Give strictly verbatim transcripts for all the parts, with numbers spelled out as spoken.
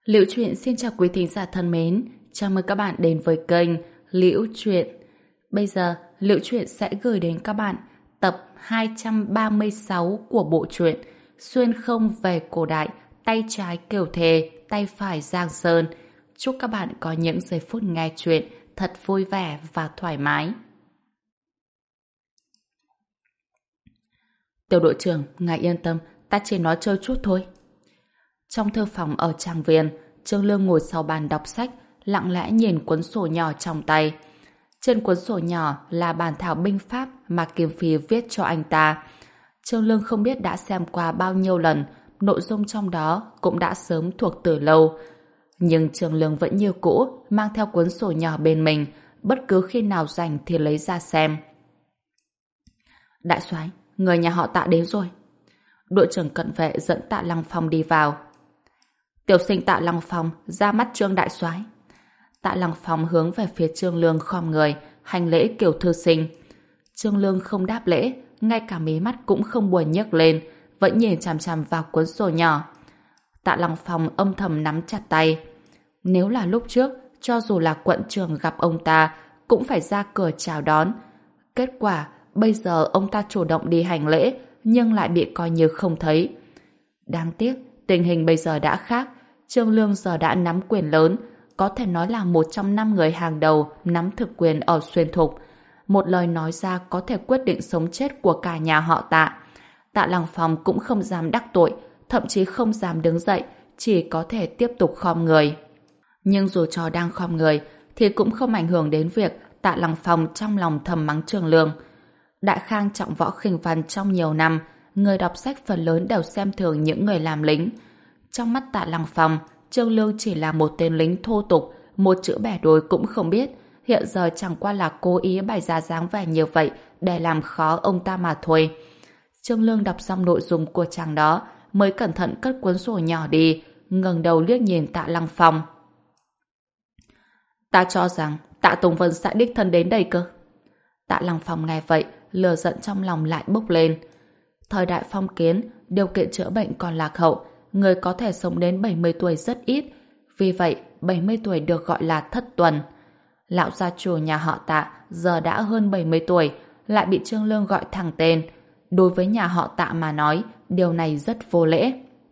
Liễu Chuyện xin chào quý thính giả thân mến, chào mừng các bạn đến với kênh Liễu Chuyện. Bây giờ, Liễu Chuyện sẽ gửi đến các bạn tập hai trăm ba mươi sáu của bộ truyện Xuyên không về cổ đại, tay trái Kiều Thề, tay phải Giang Sơn. Chúc các bạn có những giây phút nghe chuyện thật vui vẻ và thoải mái. Tiểu đội trưởng, ngài yên tâm, ta chỉ nói chơi chút thôi. Trong thư phòng ở trang viên, Trương Lương ngồi sau bàn đọc sách, lặng lẽ nhìn cuốn sổ nhỏ trong tay. Trên cuốn sổ nhỏ là bản thảo binh pháp mà Kim Phi viết cho anh ta. Trương Lương không biết đã xem qua bao nhiêu lần, nội dung trong đó cũng đã sớm thuộc từ lâu. Nhưng Trương Lương vẫn như cũ, mang theo cuốn sổ nhỏ bên mình, bất cứ khi nào rảnh thì lấy ra xem. Đại soái, người nhà họ Tạ đến rồi. Đội trưởng cận vệ dẫn Tạ Lăng Phong đi vào. Tiểu sinh Tạ Lăng Phong ra mắt Trương đại soái. Tạ Lăng Phong hướng về phía Trương Lương khom người, hành lễ kiểu thư sinh. Trương Lương không đáp lễ, ngay cả mí mắt cũng không buồn nhấc lên, vẫn nhìn chằm chằm vào cuốn sổ nhỏ. Tạ Lăng Phong âm thầm nắm chặt tay. Nếu là lúc trước, cho dù là quận trưởng gặp ông ta, cũng phải ra cửa chào đón. Kết quả, bây giờ ông ta chủ động đi hành lễ, nhưng lại bị coi như không thấy. Đáng tiếc, tình hình bây giờ đã khác. Trương Lương giờ đã nắm quyền lớn, có thể nói là một trong năm người hàng đầu nắm thực quyền ở Xuyên Thục. Một lời nói ra có thể quyết định sống chết của cả nhà họ Tạ. Tạ Lăng Phong cũng không dám đắc tội, thậm chí không dám đứng dậy, chỉ có thể tiếp tục khom người. Nhưng dù cho đang khom người, thì cũng không ảnh hưởng đến việc Tạ Lăng Phong trong lòng thầm mắng Trương Lương. Đại Khang trọng võ khinh văn trong nhiều năm, người đọc sách phần lớn đều xem thường những người làm lính. Trong mắt Tạ Lăng Phong, Trương Lương chỉ là một tên lính thô tục, một chữ bẻ đôi cũng không biết, hiện giờ chẳng qua là cố ý bày ra dáng vẻ như vậy để làm khó ông ta mà thôi. Trương Lương đọc xong nội dung của trang đó, mới cẩn thận cất cuốn sổ nhỏ đi, ngẩng đầu liếc nhìn Tạ Lăng Phong. Ta cho rằng Tạ Tùng Vân sẽ đích thân đến đây cơ. Tạ Lăng Phong nghe vậy, lửa giận trong lòng lại bốc lên. Thời đại phong kiến, điều kiện chữa bệnh còn lạc hậu, người có thể sống đến bảy mươi tuổi rất ít, vì vậy bảy mươi tuổi được gọi là thất tuần. Lão gia chủ nhà họ Tạ giờ đã hơn bảy mươi tuổi, lại bị Trương Lương gọi thẳng tên. Đối với nhà họ Tạ mà nói, điều này rất vô lễ.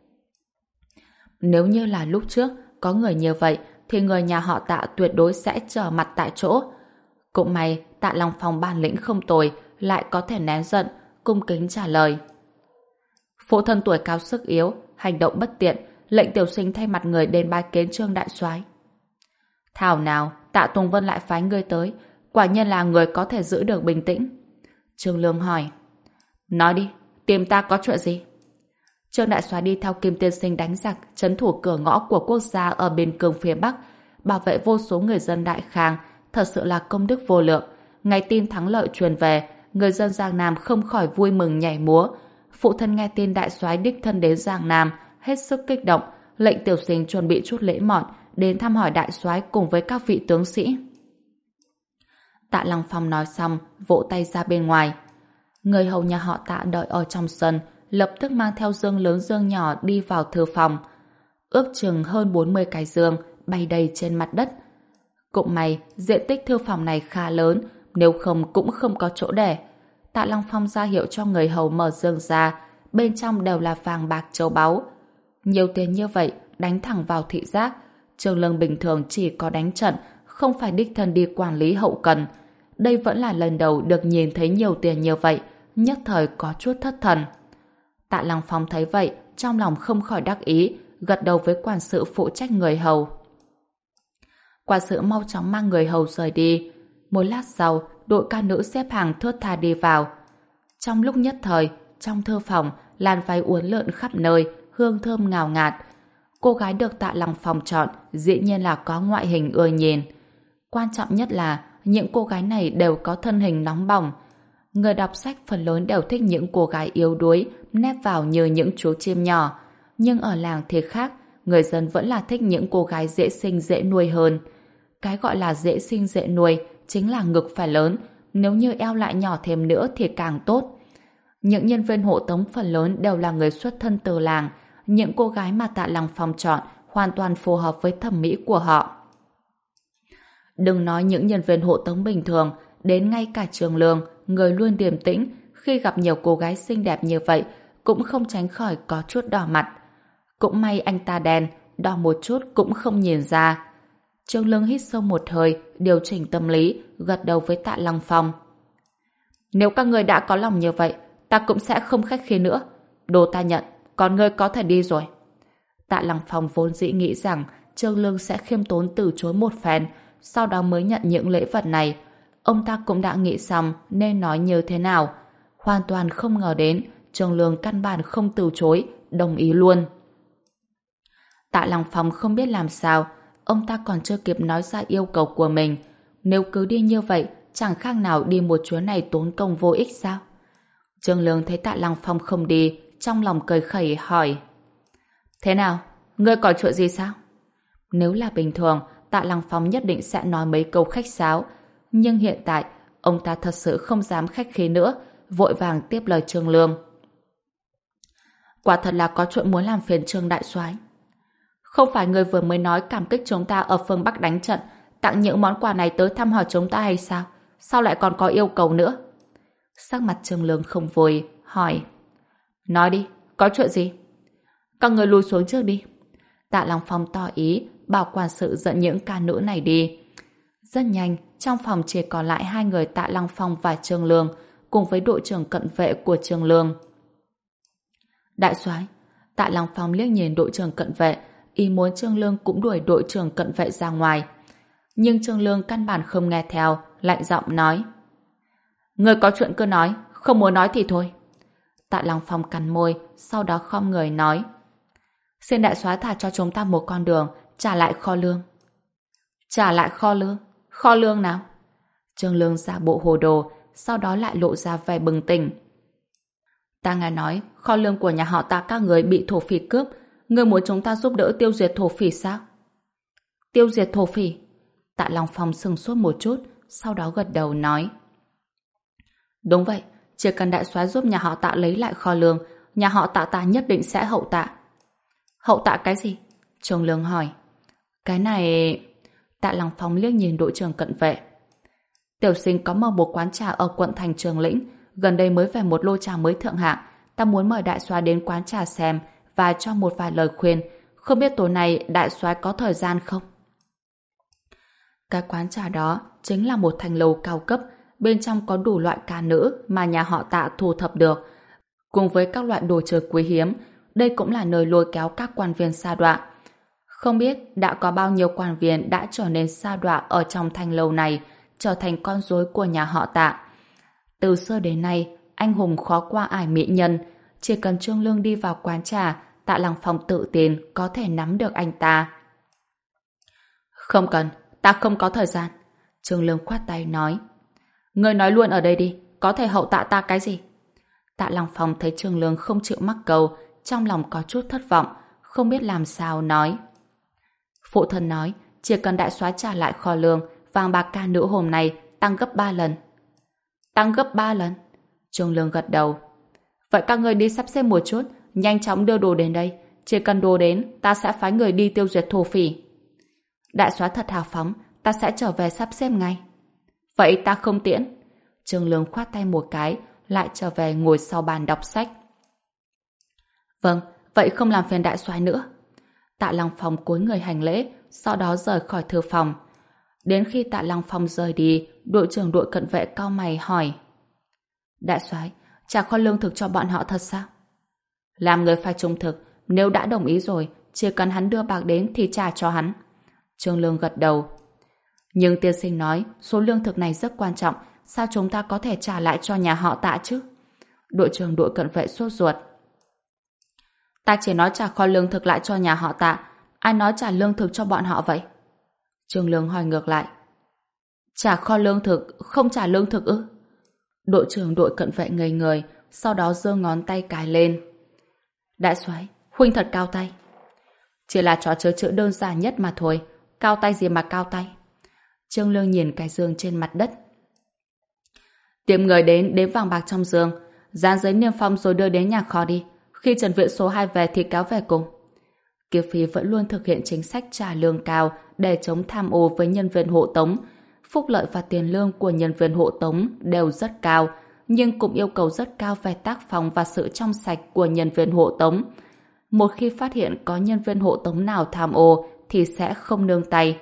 Nếu như là lúc trước có người như vậy, thì người nhà họ Tạ tuyệt đối sẽ trở mặt tại chỗ. Cũng may Tạ Long Phong bản lĩnh không tồi, lại có thể nén giận, cung kính trả lời. Phụ thân tuổi cao sức yếu, hành động bất tiện, lệnh tiểu sinh thay mặt người đến bái kiến Trương đại soái. Thảo nào Tạ Tùng Vân lại phái ngươi tới, quả nhiên là người có thể giữ được bình tĩnh. Trương Lương hỏi. Nói đi, tìm ta có chuyện gì? Trương đại soái đi theo Kim tiên sinh đánh giặc, trấn thủ cửa ngõ của quốc gia ở biên cương phía Bắc, bảo vệ vô số người dân Đại Khang, thật sự là công đức vô lượng. Ngày tin thắng lợi truyền về, người dân Giang Nam không khỏi vui mừng nhảy múa. Phụ thân nghe tin đại soái đích thân đến Giang Nam, hết sức kích động, lệnh tiểu sinh chuẩn bị chút lễ mọn đến thăm hỏi đại soái cùng với các vị tướng sĩ. Tạ Lăng Phong nói xong, vỗ tay ra bên ngoài. Người hầu nhà họ Tạ đợi ở trong sân, lập tức mang theo dương lớn dương nhỏ đi vào thư phòng. Ước chừng hơn bốn mươi cái dương bay đầy trên mặt đất. Cũng may, diện tích thư phòng này khá lớn, nếu không cũng không có chỗ để. Tạ Lăng Phong ra hiệu cho người hầu mở dương ra, bên trong đều là vàng bạc châu báu. Nhiều tiền như vậy, đánh thẳng vào thị giác. Trương Lương bình thường chỉ có đánh trận, không phải đích thân đi quản lý hậu cần. Đây vẫn là lần đầu được nhìn thấy nhiều tiền như vậy, nhất thời có chút thất thần. Tạ Lăng Phong thấy vậy, trong lòng không khỏi đắc ý, gật đầu với quản sự phụ trách người hầu. Quản sự mau chóng mang người hầu rời đi. Một lát sau, đội ca nữ xếp hàng thướt tha đi vào. Trong lúc nhất thời, trong thư phòng, làn váy uốn lượn khắp nơi, hương thơm ngào ngạt. Cô gái được Tạ Lăng Phong chọn dĩ nhiên là có ngoại hình ưa nhìn. Quan trọng nhất là những cô gái này đều có thân hình nóng bỏng. Người đọc sách phần lớn đều thích những cô gái yếu đuối, nép vào như những chú chim nhỏ. Nhưng ở làng thì khác, người dân vẫn là thích những cô gái dễ sinh dễ nuôi hơn. Cái gọi là dễ sinh dễ nuôi chính là ngực phải lớn, nếu như eo lại nhỏ thêm nữa thì càng tốt. Những nhân viên hộ tống phần lớn đều là người xuất thân từ làng. Những cô gái mà Tạ Lăng Phong chọn hoàn toàn phù hợp với thẩm mỹ của họ. Đừng nói những nhân viên hộ tống bình thường, đến ngay cả Trường Lương, người luôn điềm tĩnh, khi gặp nhiều cô gái xinh đẹp như vậy, cũng không tránh khỏi có chút đỏ mặt. Cũng may anh ta đen, đỏ một chút cũng không nhìn ra. Trường Lương hít sâu một hơi, điều chỉnh tâm lý, gật đầu với Tạ Lăng Phong. Nếu các người đã có lòng như vậy, ta cũng sẽ không khách khí nữa. Đồ ta nhận, còn ngươi có thể đi rồi. Tạ Lăng Phong vốn dĩ nghĩ rằng Trương Lương sẽ khiêm tốn từ chối một phen, sau đó mới nhận những lễ vật này. Ông ta cũng đã nghĩ xong nên nói như thế nào. Hoàn toàn không ngờ đến Trương Lương căn bản không từ chối, đồng ý luôn. Tạ Lăng Phong không biết làm sao, ông ta còn chưa kịp nói ra yêu cầu của mình. Nếu cứ đi như vậy, chẳng khác nào đi một chuyến này tốn công vô ích sao? Trương Lương thấy Tạ Lăng Phong không đi, trong lòng cười khẩy hỏi. Thế nào? Ngươi có chuyện gì sao? Nếu là bình thường, Tạ Lăng Phong nhất định sẽ nói mấy câu khách sáo. Nhưng hiện tại, ông ta thật sự không dám khách khí nữa, vội vàng tiếp lời Trương Lương. Quả thật là có chuyện muốn làm phiền Trương Đại Soái. Không phải người vừa mới nói cảm kích chúng ta ở phương Bắc đánh trận, tặng những món quà này tới thăm hỏi chúng ta hay sao? Sao lại còn có yêu cầu nữa? Sắc mặt Trương Lương không vui, hỏi. Nói đi, có chuyện gì? Các người lùi xuống trước đi. Tạ Lăng Phong tỏ ý, bảo quản sự dẫn những ca nữ này đi. Rất nhanh, trong phòng chỉ còn lại hai người Tạ Lăng Phong và Trương Lương, cùng với đội trưởng cận vệ của Trương Lương. Đại soái, Tạ Lăng Phong liếc nhìn đội trưởng cận vệ, ý muốn Trương Lương cũng đuổi đội trưởng cận vệ ra ngoài. Nhưng Trương Lương căn bản không nghe theo, lạnh giọng nói. Người có chuyện cứ nói, không muốn nói thì thôi. Tạ Lăng Phong cắn môi, sau đó khom người nói. Xin đại soái thả cho chúng ta một con đường, trả lại kho lương. Trả lại kho lương? Kho lương nào? Trương Lương giả bộ hồ đồ, sau đó lại lộ ra vẻ bừng tỉnh. Ta nghe nói, kho lương của nhà họ Tạ các người bị thổ phỉ cướp, ngươi muốn chúng ta giúp đỡ tiêu diệt thổ phỉ sao? Tiêu diệt thổ phỉ? Tạ Lăng Phong sừng sốt một chút, sau đó gật đầu nói. Đúng vậy, chỉ cần đại soái giúp nhà họ Tạ lấy lại kho lương, nhà họ Tạ ta nhất định sẽ hậu tạ. Hậu tạ cái gì? Trương Lương hỏi. Cái này... Tạ Lăng Phong liếc nhìn đội trưởng cận vệ. Tiểu sinh có mở một quán trà ở quận thành Trường Lĩnh, gần đây mới về một lô trà mới thượng hạng, ta muốn mời đại soái đến quán trà xem và cho một vài lời khuyên, không biết tối nay đại soái có thời gian không? Cái quán trà đó chính là một thành lầu cao cấp, bên trong có đủ loại ca nữ mà nhà họ Tạ thu thập được, cùng với các loại đồ chơi quý hiếm. Đây cũng là nơi lôi kéo các quan viên sa đọa. Không biết đã có bao nhiêu quan viên đã trở nên sa đọa ở trong thành lầu này, trở thành con rối của nhà họ Tạ. Từ xưa đến nay, anh hùng khó qua ải mỹ nhân. Chỉ cần Trương Lương đi vào quán trà, Tạ Lăng Phong tự tin có thể nắm được anh ta. Không cần, ta không có thời gian. Trương Lương khoát tay nói. Ngươi nói luôn ở đây đi, có thể hậu tạ ta cái gì? Tạ Lăng Phong thấy Trương Lương không chịu mắc câu, trong lòng có chút thất vọng, không biết làm sao nói. Phụ thân nói, chỉ cần đại soái trả lại kho lương, vàng bạc ca nữ hôm nay tăng gấp ba lần. Tăng gấp ba lần? Trương Lương gật đầu. Vậy các người đi sắp xếp một chút, nhanh chóng đưa đồ đến đây. Chỉ cần đồ đến, ta sẽ phái người đi tiêu diệt thổ phỉ. Đại soái thật hào phóng, ta sẽ trở về sắp xếp ngay. Vậy ta không tiễn. Trương Lương khoát tay một cái, lại trở về ngồi sau bàn đọc sách. Vâng, vậy không làm phiền đại soái nữa. Tạ Lăng Phong cúi người hành lễ, sau đó rời khỏi thư phòng. Đến khi Tạ Lăng Phong rời đi, đội trưởng đội cận vệ cau mày hỏi. Đại soái, trả kho lương thực cho bọn họ thật sao? Làm người phải trung thực, nếu đã đồng ý rồi, chỉ cần hắn đưa bạc đến thì trả cho hắn. Trương Lương gật đầu. Nhưng tiên sinh nói, số lương thực này rất quan trọng, sao chúng ta có thể trả lại cho nhà họ Tạ chứ? Đội trưởng đội cận vệ sốt ruột. Ta chỉ nói trả kho lương thực lại cho nhà họ Tạ, ai nói trả lương thực cho bọn họ vậy? Trương Lương hỏi ngược lại. Trả kho lương thực, không trả lương thực ư? Đội trưởng đội cận vệ ngây người, sau đó giơ ngón tay cái lên. Đại soái, huynh thật cao tay. Chỉ là trò chơi chữ đơn giản nhất mà thôi, cao tay gì mà cao tay? Trương Lương nhìn cái giường trên mặt đất. Tìm người đến đếm vàng bạc trong giường, dán giấy niêm phong rồi đưa đến nhà kho đi. Khi Trần Viện số hai về thì kéo về cùng. Kiều Phi vẫn luôn thực hiện chính sách trả lương cao để chống tham ô với nhân viên hộ tống. Phúc lợi và tiền lương của nhân viên hộ tống đều rất cao, nhưng cũng yêu cầu rất cao về tác phong và sự trong sạch của nhân viên hộ tống. Một khi phát hiện có nhân viên hộ tống nào tham ô thì sẽ không nương tay.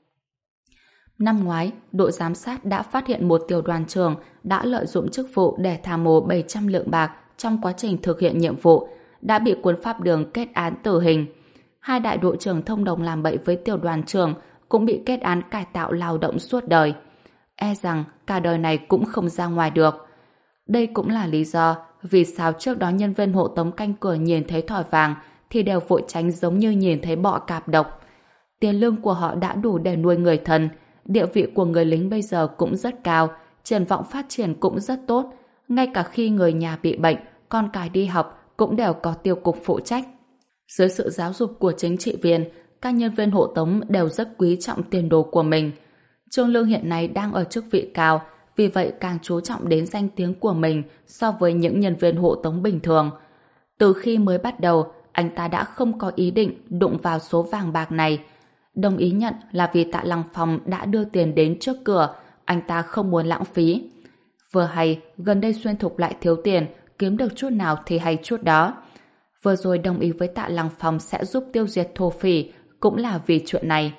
Năm ngoái, đội giám sát đã phát hiện một tiểu đoàn trưởng đã lợi dụng chức vụ để tham ô bảy trăm lượng bạc trong quá trình thực hiện nhiệm vụ, đã bị quân pháp đường kết án tử hình. Hai đại đội trưởng thông đồng làm bậy với tiểu đoàn trưởng cũng bị kết án cải tạo lao động suốt đời. E rằng cả đời này cũng không ra ngoài được. Đây cũng là lý do vì sao trước đó nhân viên hộ tống canh cửa nhìn thấy thỏi vàng thì đều vội tránh giống như nhìn thấy bọ cạp độc. Tiền lương của họ đã đủ để nuôi người thân, địa vị của người lính bây giờ cũng rất cao, triển vọng phát triển cũng rất tốt. Ngay cả khi người nhà bị bệnh, con cái đi học cũng đều có tiêu cục phụ trách. Dưới sự giáo dục của chính trị viên, các nhân viên hộ tống đều rất quý trọng tiền đồ của mình. Trương Lương hiện nay đang ở chức vị cao, vì vậy càng chú trọng đến danh tiếng của mình so với những nhân viên hộ tống bình thường. Từ khi mới bắt đầu, anh ta đã không có ý định đụng vào số vàng bạc này. Đồng ý nhận là vì Tạ Lăng Phong đã đưa tiền đến trước cửa, anh ta không muốn lãng phí. Vừa hay, gần đây Xuyên Thục lại thiếu tiền, kiếm được chút nào thì hay chút đó. Vừa rồi đồng ý với Tạ Lăng Phong sẽ giúp tiêu diệt thổ phỉ, cũng là vì chuyện này.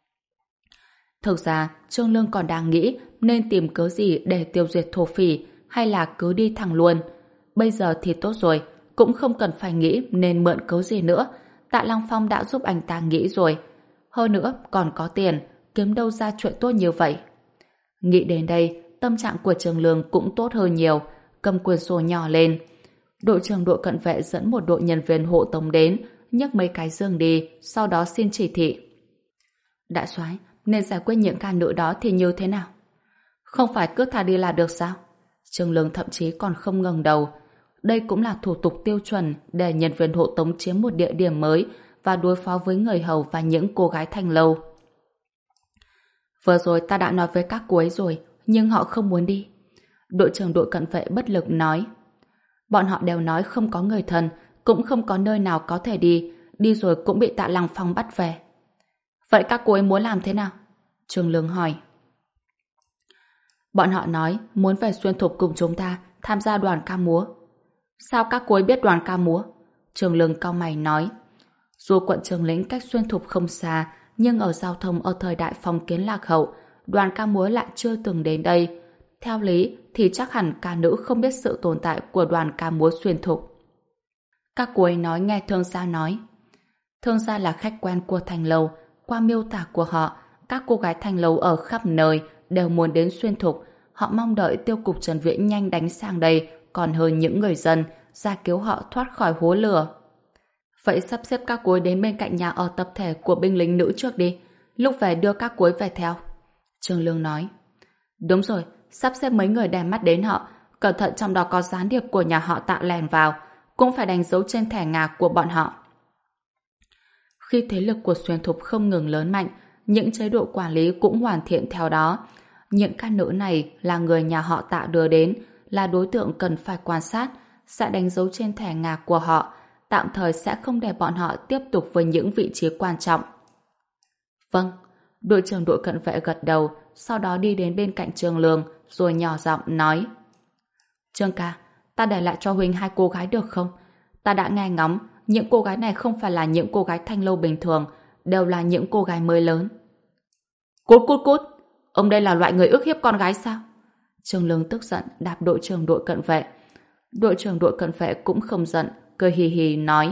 Thực ra, Trương Lương còn đang nghĩ nên tìm cớ gì để tiêu diệt thổ phỉ hay là cứ đi thẳng luôn. Bây giờ thì tốt rồi, cũng không cần phải nghĩ nên mượn cớ gì nữa. Tạ Lăng Phong đã giúp anh ta nghĩ rồi. Hơn nữa, còn có tiền, kiếm đâu ra chuyện tốt như vậy. Nghĩ đến đây, tâm trạng của Trương Lương cũng tốt hơn nhiều, cầm quyển sổ nhỏ lên. Đội trưởng đội cận vệ dẫn một đội nhân viên hộ tống đến, nhấc mấy cái giường đi, sau đó xin chỉ thị. Đại soái, nên giải quyết những ca nữ đó thì như thế nào? Không phải cứ thả đi là được sao? Trương Lương thậm chí còn không ngẩng đầu. Đây cũng là thủ tục tiêu chuẩn để nhân viên hộ tống chiếm một địa điểm mới và đối phó với người hầu và những cô gái thanh lâu. Vừa rồi ta đã nói với các cô ấy rồi, nhưng họ không muốn đi. Đội trưởng đội cận vệ bất lực nói. Bọn họ đều nói không có người thân, cũng không có nơi nào có thể đi, đi rồi cũng bị Tạ Lăng Phong bắt về. Vậy các cô ấy muốn làm thế nào? Trương Lương hỏi. Bọn họ nói muốn về Xuyên Thục cùng chúng ta tham gia đoàn ca múa. Sao các cô ấy biết đoàn ca múa? Trương Lương cau mày nói. Dù quận Trường Lĩnh cách Xuyên Thục không xa, nhưng ở giao thông ở thời đại phong kiến lạc hậu, đoàn ca múa lại chưa từng đến đây. Theo lý thì chắc hẳn ca nữ không biết sự tồn tại của đoàn ca múa Xuyên Thục. Các cô ấy nói nghe thương gia nói. Thương gia là khách quen của Thành Lâu. Qua miêu tả của họ, các cô gái Thành Lâu ở khắp nơi đều muốn đến Xuyên Thục. Họ mong đợi tiêu cục Trần Viễn nhanh đánh sang đây còn hơn những người dân ra cứu họ thoát khỏi hố lửa. Vậy sắp xếp các cô ấy đến bên cạnh nhà ở tập thể của binh lính nữ trước đi. Lúc về đưa các cô ấy về theo. Trương Lương nói. Đúng rồi, sắp xếp mấy người đem mắt đến họ. Cẩn thận trong đó có gián điệp của nhà họ Tạ lèn vào. Cũng phải đánh dấu trên thẻ ngà của bọn họ. Khi thế lực của Xuyên Thục không ngừng lớn mạnh, những chế độ quản lý cũng hoàn thiện theo đó. Những ca nữ này là người nhà họ Tạ đưa đến, là đối tượng cần phải quan sát, sẽ đánh dấu trên thẻ ngà của họ, tạm thời sẽ không để bọn họ tiếp tục với những vị trí quan trọng. Vâng, đội trưởng đội cận vệ gật đầu, sau đó đi đến bên cạnh Trương Lương, rồi nhỏ giọng nói. Trương ca, ta để lại cho huynh hai cô gái được không? Ta đã nghe ngóng, những cô gái này không phải là những cô gái thanh lâu bình thường, đều là những cô gái mới lớn. Cút cút cút, ông đây là loại người ức hiếp con gái sao? Trương Lương tức giận đạp đội trưởng đội cận vệ. Đội trưởng đội cận vệ cũng không giận, cười hì hì nói.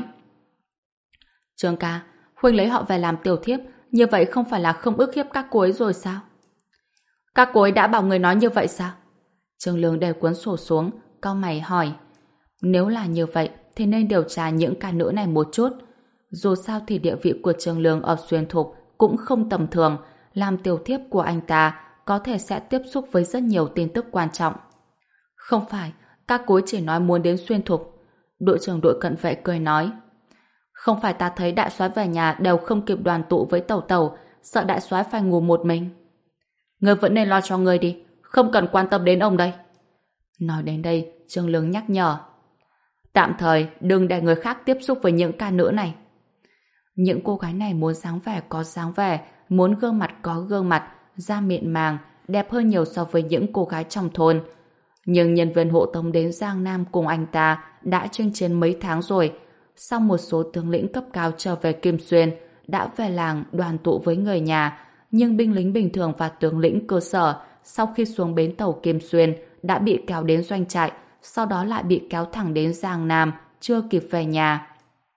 Trương ca, huynh lấy họ về làm tiểu thiếp, như vậy không phải là không ức hiếp các cô ấy rồi sao? Các cô ấy đã bảo người nói như vậy sao? Trương Lương để cuốn sổ xuống, cau mày hỏi. Nếu là như vậy, thì nên điều tra những ca nữ này một chút. Dù sao thì địa vị của Trương Lương ở Xuyên Thục cũng không tầm thường, làm tiểu thiếp của anh ta có thể sẽ tiếp xúc với rất nhiều tin tức quan trọng. Không phải, các cô ấy chỉ nói muốn đến Xuyên Thục. Đội trưởng đội cận vệ cười nói. Không phải ta thấy đại soái về nhà đều không kịp đoàn tụ với tẩu tẩu, sợ đại soái phải ngủ một mình. Ngươi vẫn nên lo cho ngươi đi, không cần quan tâm đến ông đây. Nói đến đây, Trương Lương nhắc nhở. Tạm thời đừng để người khác tiếp xúc với những ca nữ này. Những cô gái này muốn dáng vẻ có dáng vẻ, muốn gương mặt có gương mặt, da mịn màng, đẹp hơn nhiều so với những cô gái trong thôn. Nhưng nhân viên hộ tống đến Giang Nam cùng anh ta đã chinh chiến mấy tháng rồi. Sau một số tướng lĩnh cấp cao trở về Kim Xuyên, đã về làng đoàn tụ với người nhà, nhưng binh lính bình thường và tướng lĩnh cơ sở sau khi xuống bến tàu Kim Xuyên đã bị kéo đến doanh trại, sau đó lại bị kéo thẳng đến Giang Nam, chưa kịp về nhà.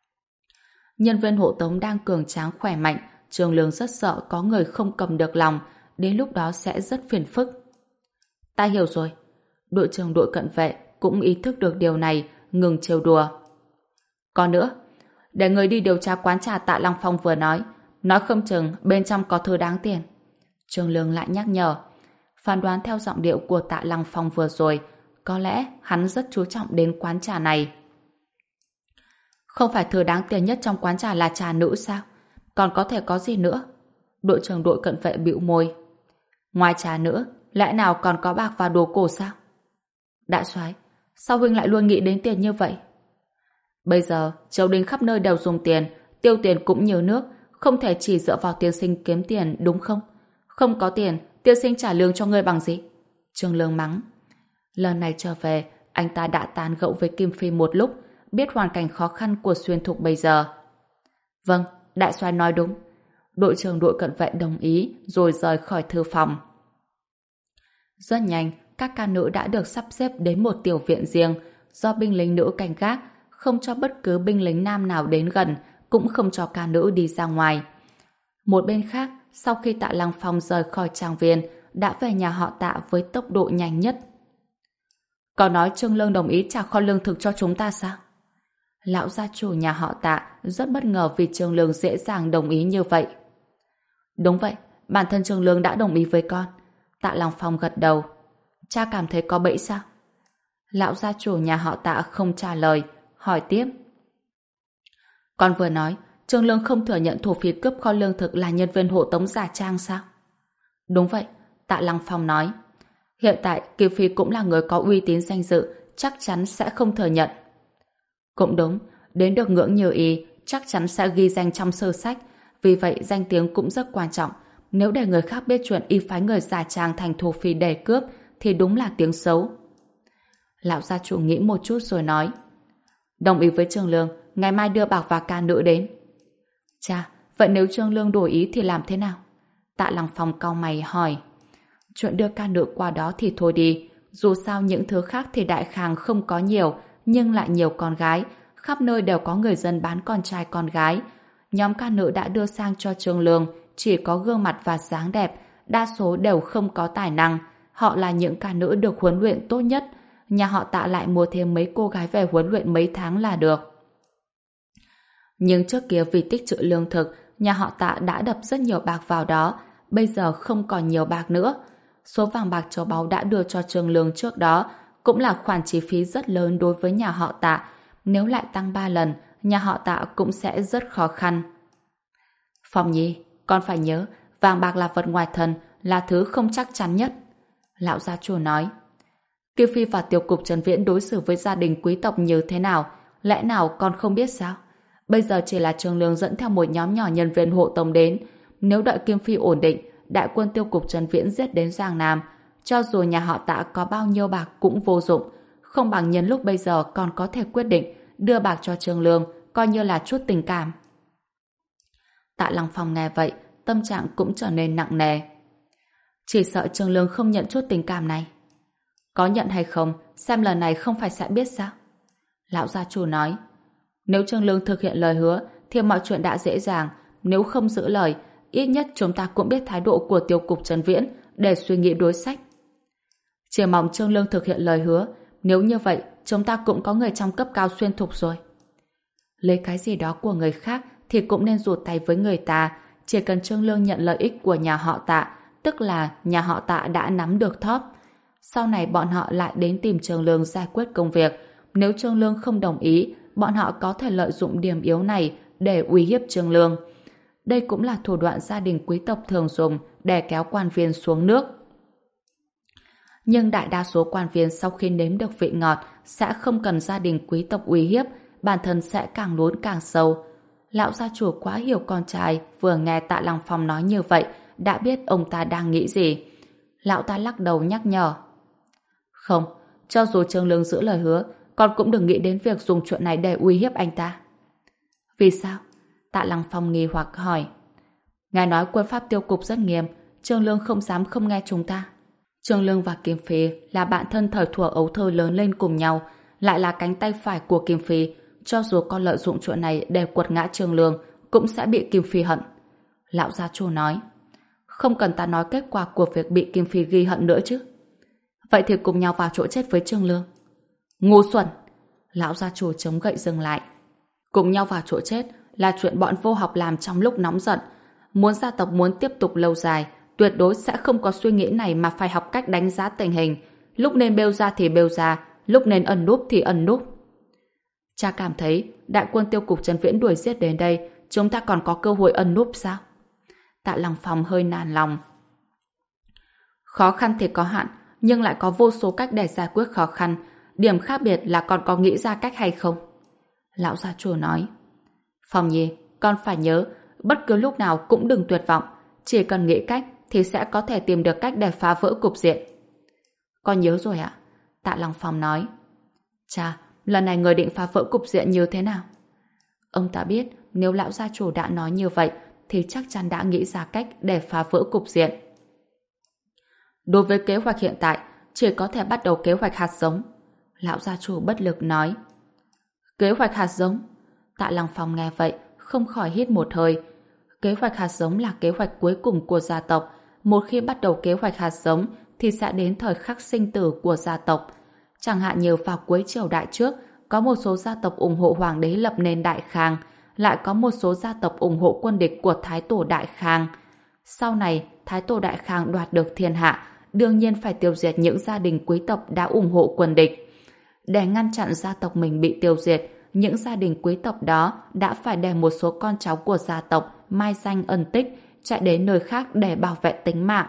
Nhân viên hộ tống đang cường tráng khỏe mạnh, Trường Lương rất sợ có người không cầm được lòng, đến lúc đó sẽ rất phiền phức. Ta hiểu rồi. Đội trưởng đội cận vệ cũng ý thức được điều này, ngừng trêu đùa. Còn nữa, để người đi điều tra quán trà Tạ Lăng Phong vừa nói, nói không chừng bên trong có thứ đáng tiền. Trường Lương lại nhắc nhở. Phán đoán theo giọng điệu của Tạ Lăng Phong vừa rồi, có lẽ hắn rất chú trọng đến quán trà này. Không phải thứ đáng tiền nhất trong quán trà là trà nữ sao? Còn có thể có gì nữa? Đội trưởng đội cận vệ bĩu môi. Ngoài trà nữ, lẽ nào còn có bạc và đồ cổ sao? Đại soái, sao huynh lại luôn nghĩ đến tiền như vậy? Bây giờ, triều đình khắp nơi đều dùng tiền, tiêu tiền cũng nhiều nước, không thể chỉ dựa vào tiên sinh kiếm tiền, đúng không? Không có tiền, tiên sinh trả lương cho ngươi bằng gì? Trương Lương mắng. Lần này trở về, anh ta đã tán gẫu với Kim Phi một lúc, biết hoàn cảnh khó khăn của Xuyên Thục bây giờ. Vâng, đại soái nói đúng. Đội trưởng đội cận vệ đồng ý, rồi rời khỏi thư phòng. Rất nhanh, các ca nữ đã được sắp xếp đến một tiểu viện riêng, do binh lính nữ canh gác, không cho bất cứ binh lính nam nào đến gần, cũng không cho ca nữ đi ra ngoài. Một bên khác, sau khi Tạ Lăng Phong rời khỏi trang viên, đã về nhà họ Tạ với tốc độ nhanh nhất. Có nói Trương Lương đồng ý trả kho lương thực cho chúng ta sao? Lão gia chủ nhà họ Tạ rất bất ngờ vì Trương Lương dễ dàng đồng ý như vậy. Đúng vậy, bản thân Trương Lương đã đồng ý với con. Tạ Lăng Phong gật đầu. Cha cảm thấy có bẫy sao? Lão gia chủ nhà họ Tạ không trả lời, hỏi tiếp. Con vừa nói, Trương Lương không thừa nhận thổ phí cướp kho lương thực là nhân viên hộ tống giả trang sao? Đúng vậy, Tạ Lăng Phong nói. Hiện tại, Kiều Phi cũng là người có uy tín danh dự, chắc chắn sẽ không thừa nhận. Cũng đúng, đến được ngưỡng như y, chắc chắn sẽ ghi danh trong sơ sách, vì vậy danh tiếng cũng rất quan trọng. Nếu để người khác biết chuyện y phái người giả trang thành thổ phỉ để cướp, thì đúng là tiếng xấu. Lão gia chủ nghĩ một chút rồi nói. Đồng ý với Trương Lương, ngày mai đưa bạc và ca nữ đến. Cha, vậy nếu Trương Lương đổi ý thì làm thế nào? Tạ Lăng Phong cau mày hỏi. Chuyện đưa ca nữ qua đó thì thôi đi, dù sao những thứ khác thì đại khang không có nhiều, nhưng lại nhiều con gái, khắp nơi đều có người dân bán con trai con gái. Nhóm ca nữ đã đưa sang cho Trương Lương chỉ có gương mặt và dáng đẹp, đa số đều không có tài năng. Họ là những ca nữ được huấn luyện tốt nhất, nhà họ Tạ lại mua thêm mấy cô gái về huấn luyện mấy tháng là được. Nhưng trước kia vì tích trữ lương thực, nhà họ Tạ đã đập rất nhiều bạc vào đó, bây giờ không còn nhiều bạc nữa. Số vàng bạc châu báu đã đưa cho Trương Lương trước đó cũng là khoản chi phí rất lớn đối với nhà họ Tạ. Nếu lại tăng ba lần, nhà họ Tạ cũng sẽ rất khó khăn. Phong Nhi, con phải nhớ, vàng bạc là vật ngoài thân, là thứ không chắc chắn nhất. Lão gia chủ nói. Kiều Phi và Tiểu Cục Trần Viễn đối xử với gia đình quý tộc như thế nào, lẽ nào con không biết sao? Bây giờ chỉ là Trương Lương dẫn theo một nhóm nhỏ nhân viên hộ tống đến. Nếu đợi Kim Phi ổn định, đại quân Tiêu Cục Trần Viễn giết đến Giang Nam, cho dù nhà họ Tạ có bao nhiêu bạc cũng vô dụng, không bằng nhân lúc bây giờ còn có thể quyết định đưa bạc cho Trương Lương, coi như là chút tình cảm. Tạ Lăng Phong nghe vậy, tâm trạng cũng trở nên nặng nề. Chỉ sợ Trương Lương không nhận chút tình cảm này. Có nhận hay không, xem lần này không phải sẽ biết sao? Lão gia chủ nói. Nếu Trương Lương thực hiện lời hứa, thì mọi chuyện đã dễ dàng. Nếu không giữ lời, ít nhất chúng ta cũng biết thái độ của Tiêu Cục Trần Viễn để suy nghĩ đối sách. Chỉ mong Trương Lương thực hiện lời hứa, nếu như vậy, chúng ta cũng có người trong cấp cao Xuyên Thục rồi. Lấy cái gì đó của người khác thì cũng nên rụt tay với người ta. Chỉ cần Trương Lương nhận lợi ích của nhà họ Tạ, tức là nhà họ Tạ đã nắm được thóp. Sau này bọn họ lại đến tìm Trương Lương giải quyết công việc. Nếu Trương Lương không đồng ý, bọn họ có thể lợi dụng điểm yếu này để uy hiếp Trương Lương. Đây cũng là thủ đoạn gia đình quý tộc thường dùng để kéo quan viên xuống nước. Nhưng đại đa số quan viên sau khi nếm được vị ngọt sẽ không cần gia đình quý tộc uy hiếp, bản thân sẽ càng lún càng sâu. Lão gia chủ quá hiểu con trai, vừa nghe Tạ Lăng Phong nói như vậy, đã biết ông ta đang nghĩ gì. Lão ta lắc đầu nhắc nhở. Không, cho dù Trương Lương giữ lời hứa, con cũng đừng nghĩ đến việc dùng chuyện này để uy hiếp anh ta. Vì sao? Tạ Lăng Phong nghi hoặc hỏi. Ngài nói quân pháp tiêu cục rất nghiêm, Trương Lương không dám không nghe chúng ta. Trương Lương và Kim Phi là bạn thân thời thuở ấu thơ lớn lên cùng nhau, lại là cánh tay phải của Kim Phi. Cho dù con lợi dụng chuyện này để quật ngã Trương Lương, cũng sẽ bị Kim Phi hận. Lão gia chủ nói. Không cần ta nói kết quả của việc bị Kim Phi ghi hận nữa chứ. Vậy thì cùng nhau vào chỗ chết với Trương Lương. Ngu xuẩn! Lão gia chủ chống gậy dừng lại. Cùng nhau vào chỗ chết là chuyện bọn vô học làm trong lúc nóng giận. Muốn gia tộc muốn tiếp tục lâu dài, tuyệt đối sẽ không có suy nghĩ này mà phải học cách đánh giá tình hình. Lúc nên bêu ra thì bêu ra, lúc nên ẩn núp thì ẩn núp. Cha cảm thấy đại quân tiêu cục Trần Viễn đuổi giết đến đây, chúng ta còn có cơ hội ẩn núp sao? Tạ Lăng Phong hơi nản lòng. Khó khăn thì có hạn, nhưng lại có vô số cách để giải quyết khó khăn. Điểm khác biệt là con có nghĩ ra cách hay không? Lão gia chủ nói. Phong Nhi, con phải nhớ, bất cứ lúc nào cũng đừng tuyệt vọng. Chỉ cần nghĩ cách thì sẽ có thể tìm được cách để phá vỡ cục diện. Con nhớ rồi ạ. Tạ Lăng Phong nói. Cha, lần này người định phá vỡ cục diện như thế nào? Ông ta biết nếu lão gia chủ đã nói như vậy thì chắc chắn đã nghĩ ra cách để phá vỡ cục diện. Đối với kế hoạch hiện tại, chỉ có thể bắt đầu kế hoạch hạt giống. Lão gia chủ bất lực nói. Kế hoạch hạt giống? Tạ Lăng Phong nghe vậy, không khỏi hít một hơi. Kế hoạch hạt giống là kế hoạch cuối cùng của gia tộc. Một khi bắt đầu kế hoạch hạt giống thì sẽ đến thời khắc sinh tử của gia tộc. Chẳng hạn như vào cuối triều đại trước, có một số gia tộc ủng hộ hoàng đế lập nên Đại Khang, lại có một số gia tộc ủng hộ quân địch của Thái Tổ Đại Khang. Sau này, Thái Tổ Đại Khang đoạt được thiên hạ, đương nhiên phải tiêu diệt những gia đình quý tộc đã ủng hộ quân địch. Để ngăn chặn gia tộc mình bị tiêu diệt, những gia đình quý tộc đó đã phải để một số con cháu của gia tộc mai danh ẩn tích, chạy đến nơi khác để bảo vệ tính mạng.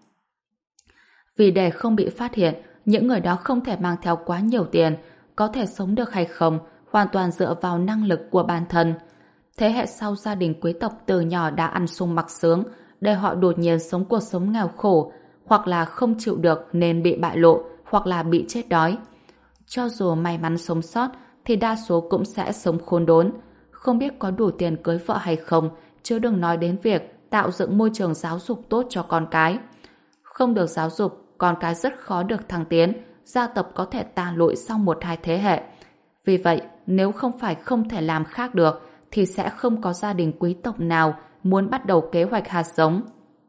Vì để không bị phát hiện, những người đó không thể mang theo quá nhiều tiền, có thể sống được hay không hoàn toàn dựa vào năng lực của bản thân. Thế hệ sau gia đình quý tộc từ nhỏ đã ăn sung mặc sướng, để họ đột nhiên sống cuộc sống nghèo khổ, hoặc là không chịu được nên bị bại lộ, hoặc là bị chết đói. Cho dù may mắn sống sót, thì đa số cũng sẽ sống khốn đốn, không biết có đủ tiền cưới vợ hay không, chứ đừng nói đến việc tạo dựng môi trường giáo dục tốt cho con cái. Không được giáo dục, con cái rất khó được thăng tiến, gia tộc có thể tàn lụi sau một hai thế hệ. Vì vậy, nếu không phải không thể làm khác được, thì sẽ không có gia đình quý tộc nào muốn bắt đầu kế hoạch hạt giống.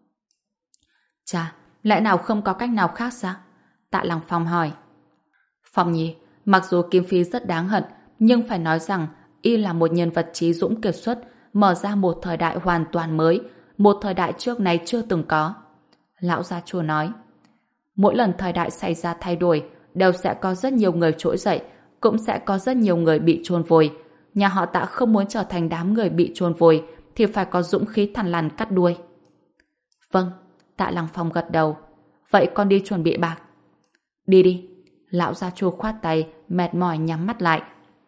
Chà, lẽ nào không có cách nào khác sao? Tạ Lăng Phong hỏi. Phong Nhi, mặc dù Kim Phi rất đáng hận, nhưng phải nói rằng y là một nhân vật trí dũng kiệt xuất, mở ra một thời đại hoàn toàn mới, một thời đại trước này chưa từng có. Lão gia chủ nói. Mỗi lần thời đại xảy ra thay đổi, đều sẽ có rất nhiều người trỗi dậy, cũng sẽ có rất nhiều người bị chôn vùi. Nhà họ Tạ không muốn trở thành đám người bị chôn vùi, thì phải có dũng khí thằn lằn cắt đuôi. Vâng, Tạ Lăng Phong gật đầu. Vậy con đi chuẩn bị bạc. Đi đi. Lão gia chủ khoát tay, mệt mỏi nhắm mắt lại.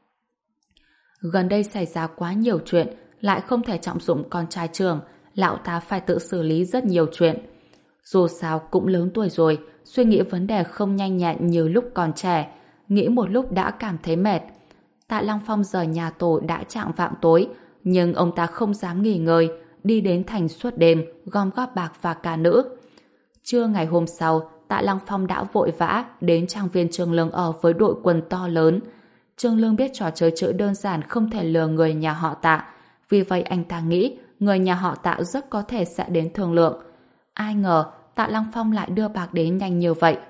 Gần đây xảy ra quá nhiều chuyện, lại không thể trọng dụng con trai trưởng, lão ta phải tự xử lý rất nhiều chuyện. Dù sao cũng lớn tuổi rồi, suy nghĩ vấn đề không nhanh nhẹn như lúc còn trẻ, nghĩ một lúc đã cảm thấy mệt. Tạ Lăng Phong rời nhà tổ đã chạng vạng tối, nhưng ông ta không dám nghỉ ngơi, đi đến thành suốt đêm, gom góp bạc và ca nữ. Trưa ngày hôm sau, Tạ Lăng Phong đã vội vã đến trang viên Trương Lương ở với đội quân to lớn. Trương Lương biết trò chơi chữ đơn giản không thể lừa người nhà họ Tạ, vì vậy anh ta nghĩ người nhà họ Tạ rất có thể sẽ đến thương lượng. Ai ngờ Tạ Lăng Phong lại đưa bạc đến nhanh như vậy.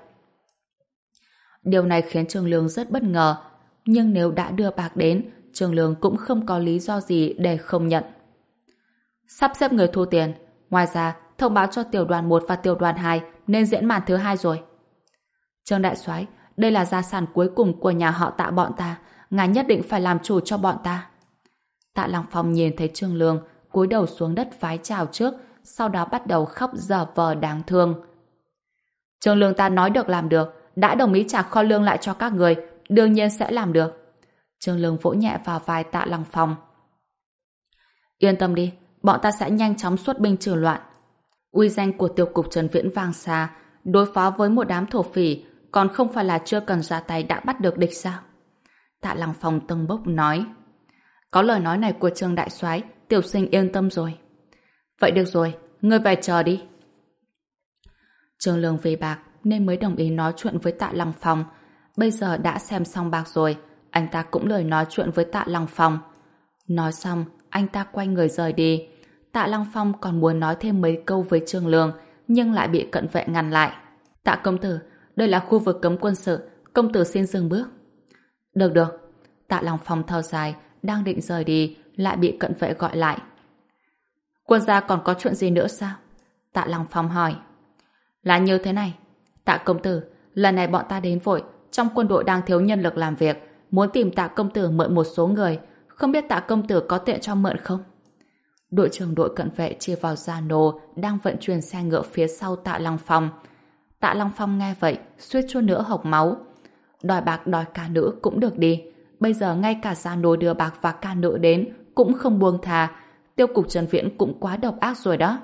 Điều này khiến Trương Lương rất bất ngờ, nhưng nếu đã đưa bạc đến, Trương Lương cũng không có lý do gì để không nhận. Sắp xếp người thu tiền, ngoài ra thông báo cho tiểu đoàn một và tiểu đoàn hai nên diễn màn thứ hai rồi. Trương đại soái, đây là gia sản cuối cùng của nhà họ Tạ bọn ta, ngài nhất định phải làm chủ cho bọn ta. Tạ Lăng Phong nhìn thấy Trương Lương cúi đầu xuống đất vái chào trước, sau đó bắt đầu khóc dở vờ đáng thương. Trương Lương ta nói được làm được, đã đồng ý trả kho lương lại cho các người, đương nhiên sẽ làm được. Trương Lương vỗ nhẹ vào vai Tạ Lăng Phong. Yên tâm đi, bọn ta sẽ nhanh chóng xuất binh trừ loạn. Uy danh của tiêu cục Trần Viễn vang xa, đối phó với một đám thổ phỉ còn không phải là chưa cần ra tay đã bắt được địch sao? Tạ Lăng Phong tâng bốc nói. Có lời nói này của Trương đại soái, tiểu sinh yên tâm rồi. Vậy được rồi, ngươi về chờ đi. Trương Lương vì bạc nên mới đồng ý nói chuyện với Tạ Lăng Phong. Bây giờ đã xem xong bạc rồi, anh ta cũng lời nói chuyện với Tạ Lăng Phong. Nói xong, anh ta quay người rời đi. Tạ Lăng Phong còn muốn nói thêm mấy câu với Trương Lương, nhưng lại bị cận vệ ngăn lại. Tạ công tử, đây là khu vực cấm quân sự, công tử xin dừng bước. Được được. Tạ Lăng Phong thở dài, đang định rời đi, lại bị cận vệ gọi lại. Quân gia còn có chuyện gì nữa sao? Tạ Lăng Phong hỏi. Là như thế này. Tạ công tử, lần này bọn ta đến vội, trong quân đội đang thiếu nhân lực làm việc, muốn tìm Tạ công tử mượn một số người, không biết Tạ công tử có tiện cho mượn không? Đội trưởng đội cận vệ chia vào Gia Nô đang vận chuyển xe ngựa phía sau Tạ Lăng Phong. Tạ Lăng Phong nghe vậy, suýt chút nữa hộc máu. Đòi bạc đòi ca nữ cũng được đi. Bây giờ ngay cả Gia Nô đưa bạc và ca nữ đến cũng không buông thà. Tiêu cục Trần Viễn cũng quá độc ác rồi đó.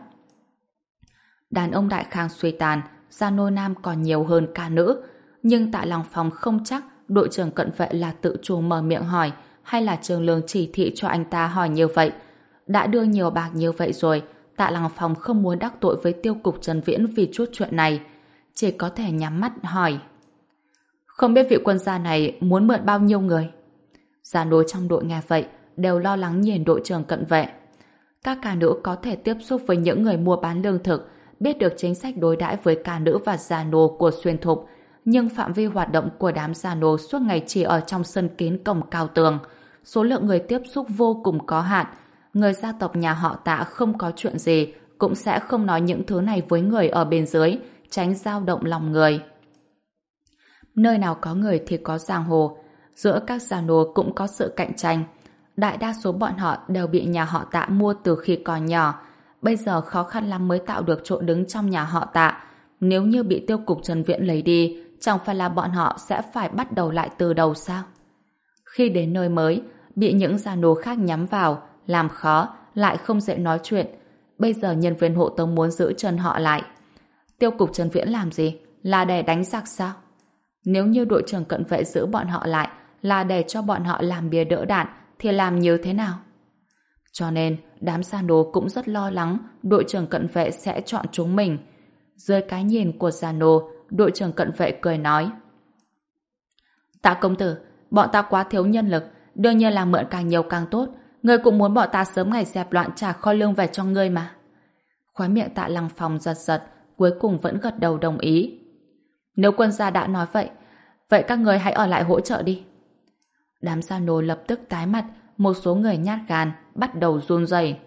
Đàn ông Đại Khang suy tàn, Gia Nô Nam còn nhiều hơn ca nữ. Nhưng Tạ Lăng Phong không chắc đội trưởng cận vệ là tự chủ mở miệng hỏi hay là Trương Lương chỉ thị cho anh ta hỏi như vậy. Đã đưa nhiều bạc như vậy rồi, Tạ Lăng Phong không muốn đắc tội với tiêu cục Trần Viễn vì chút chuyện này. Chỉ có thể nhắm mắt hỏi. Không biết vị quân gia này muốn mượn bao nhiêu người? Gia nô trong đội nghe vậy đều lo lắng nhìn đội trưởng cận vệ. Các ca nữ có thể tiếp xúc với những người mua bán lương thực, biết được chính sách đối đãi với ca nữ và gia nô của Xuyên Thục, nhưng phạm vi hoạt động của đám gia nô suốt ngày chỉ ở trong sân kín cổng cao tường. Số lượng người tiếp xúc vô cùng có hạn. Người gia tộc nhà họ Tạ không có chuyện gì cũng sẽ không nói những thứ này với người ở bên dưới, tránh dao động lòng người. Nơi nào có người thì có giang hồ. Giữa các gia nô cũng có sự cạnh tranh. Đại đa số bọn họ đều bị nhà họ Tạ mua từ khi còn nhỏ. Bây giờ khó khăn lắm mới tạo được chỗ đứng trong nhà họ Tạ. Nếu như bị tiêu cục Trần Viễn lấy đi, chẳng phải là bọn họ sẽ phải bắt đầu lại từ đầu sao? Khi đến nơi mới, bị những gia nô khác nhắm vào, làm khó, lại không dễ nói chuyện. Bây giờ nhân viên hộ tống muốn giữ chân họ lại. Tiêu cục Trần Viễn làm gì? Là để đánh giặc sao? Nếu như đội trưởng cận vệ giữ bọn họ lại là để cho bọn họ làm bia đỡ đạn thì làm như thế nào? Cho nên đám gia nô cũng rất lo lắng đội trưởng cận vệ sẽ chọn chúng mình. Dưới cái nhìn của gia nô, đội trưởng cận vệ cười nói. Tạ công tử, bọn ta quá thiếu nhân lực, đương nhiên là mượn càng nhiều càng tốt. Ngươi cũng muốn bọn ta sớm ngày dẹp loạn trả kho lương về cho ngươi mà. Khóe miệng Tạ Lăng Phong giật giật, cuối cùng vẫn gật đầu đồng ý. Nếu quân gia đã nói vậy, vậy các ngươi hãy ở lại hỗ trợ đi. Đám gia nô lập tức tái mặt, một số người nhát gan, bắt đầu run rẩy.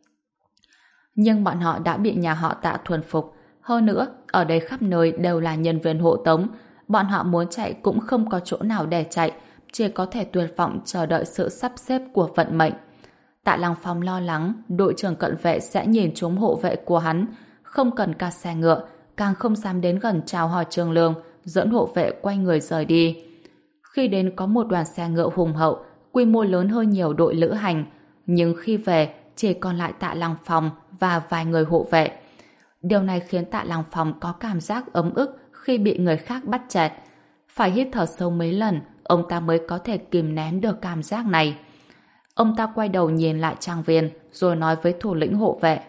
Nhưng bọn họ đã bị nhà họ Tạ thuần phục. Hơn nữa, ở đây khắp nơi đều là nhân viên hộ tống. Bọn họ muốn chạy cũng không có chỗ nào để chạy, chỉ có thể tuyệt vọng chờ đợi sự sắp xếp của vận mệnh. Tạ Lăng Phong lo lắng đội trưởng cận vệ sẽ nhìn trúng hộ vệ của hắn, không cần cả xe ngựa, càng không dám đến gần chào hỏi Trương Lương, dẫn hộ vệ quay người rời đi. Khi đến có một đoàn xe ngựa hùng hậu, quy mô lớn hơn nhiều đội lữ hành, nhưng khi về chỉ còn lại Tạ Lăng Phong và vài người hộ vệ. Điều này khiến Tạ Lăng Phong có cảm giác ấm ức khi bị người khác bắt chẹt. Phải hít thở sâu mấy lần, ông ta mới có thể kìm nén được cảm giác này. Ông ta quay đầu nhìn lại trang viên, rồi nói với thủ lĩnh hộ vệ.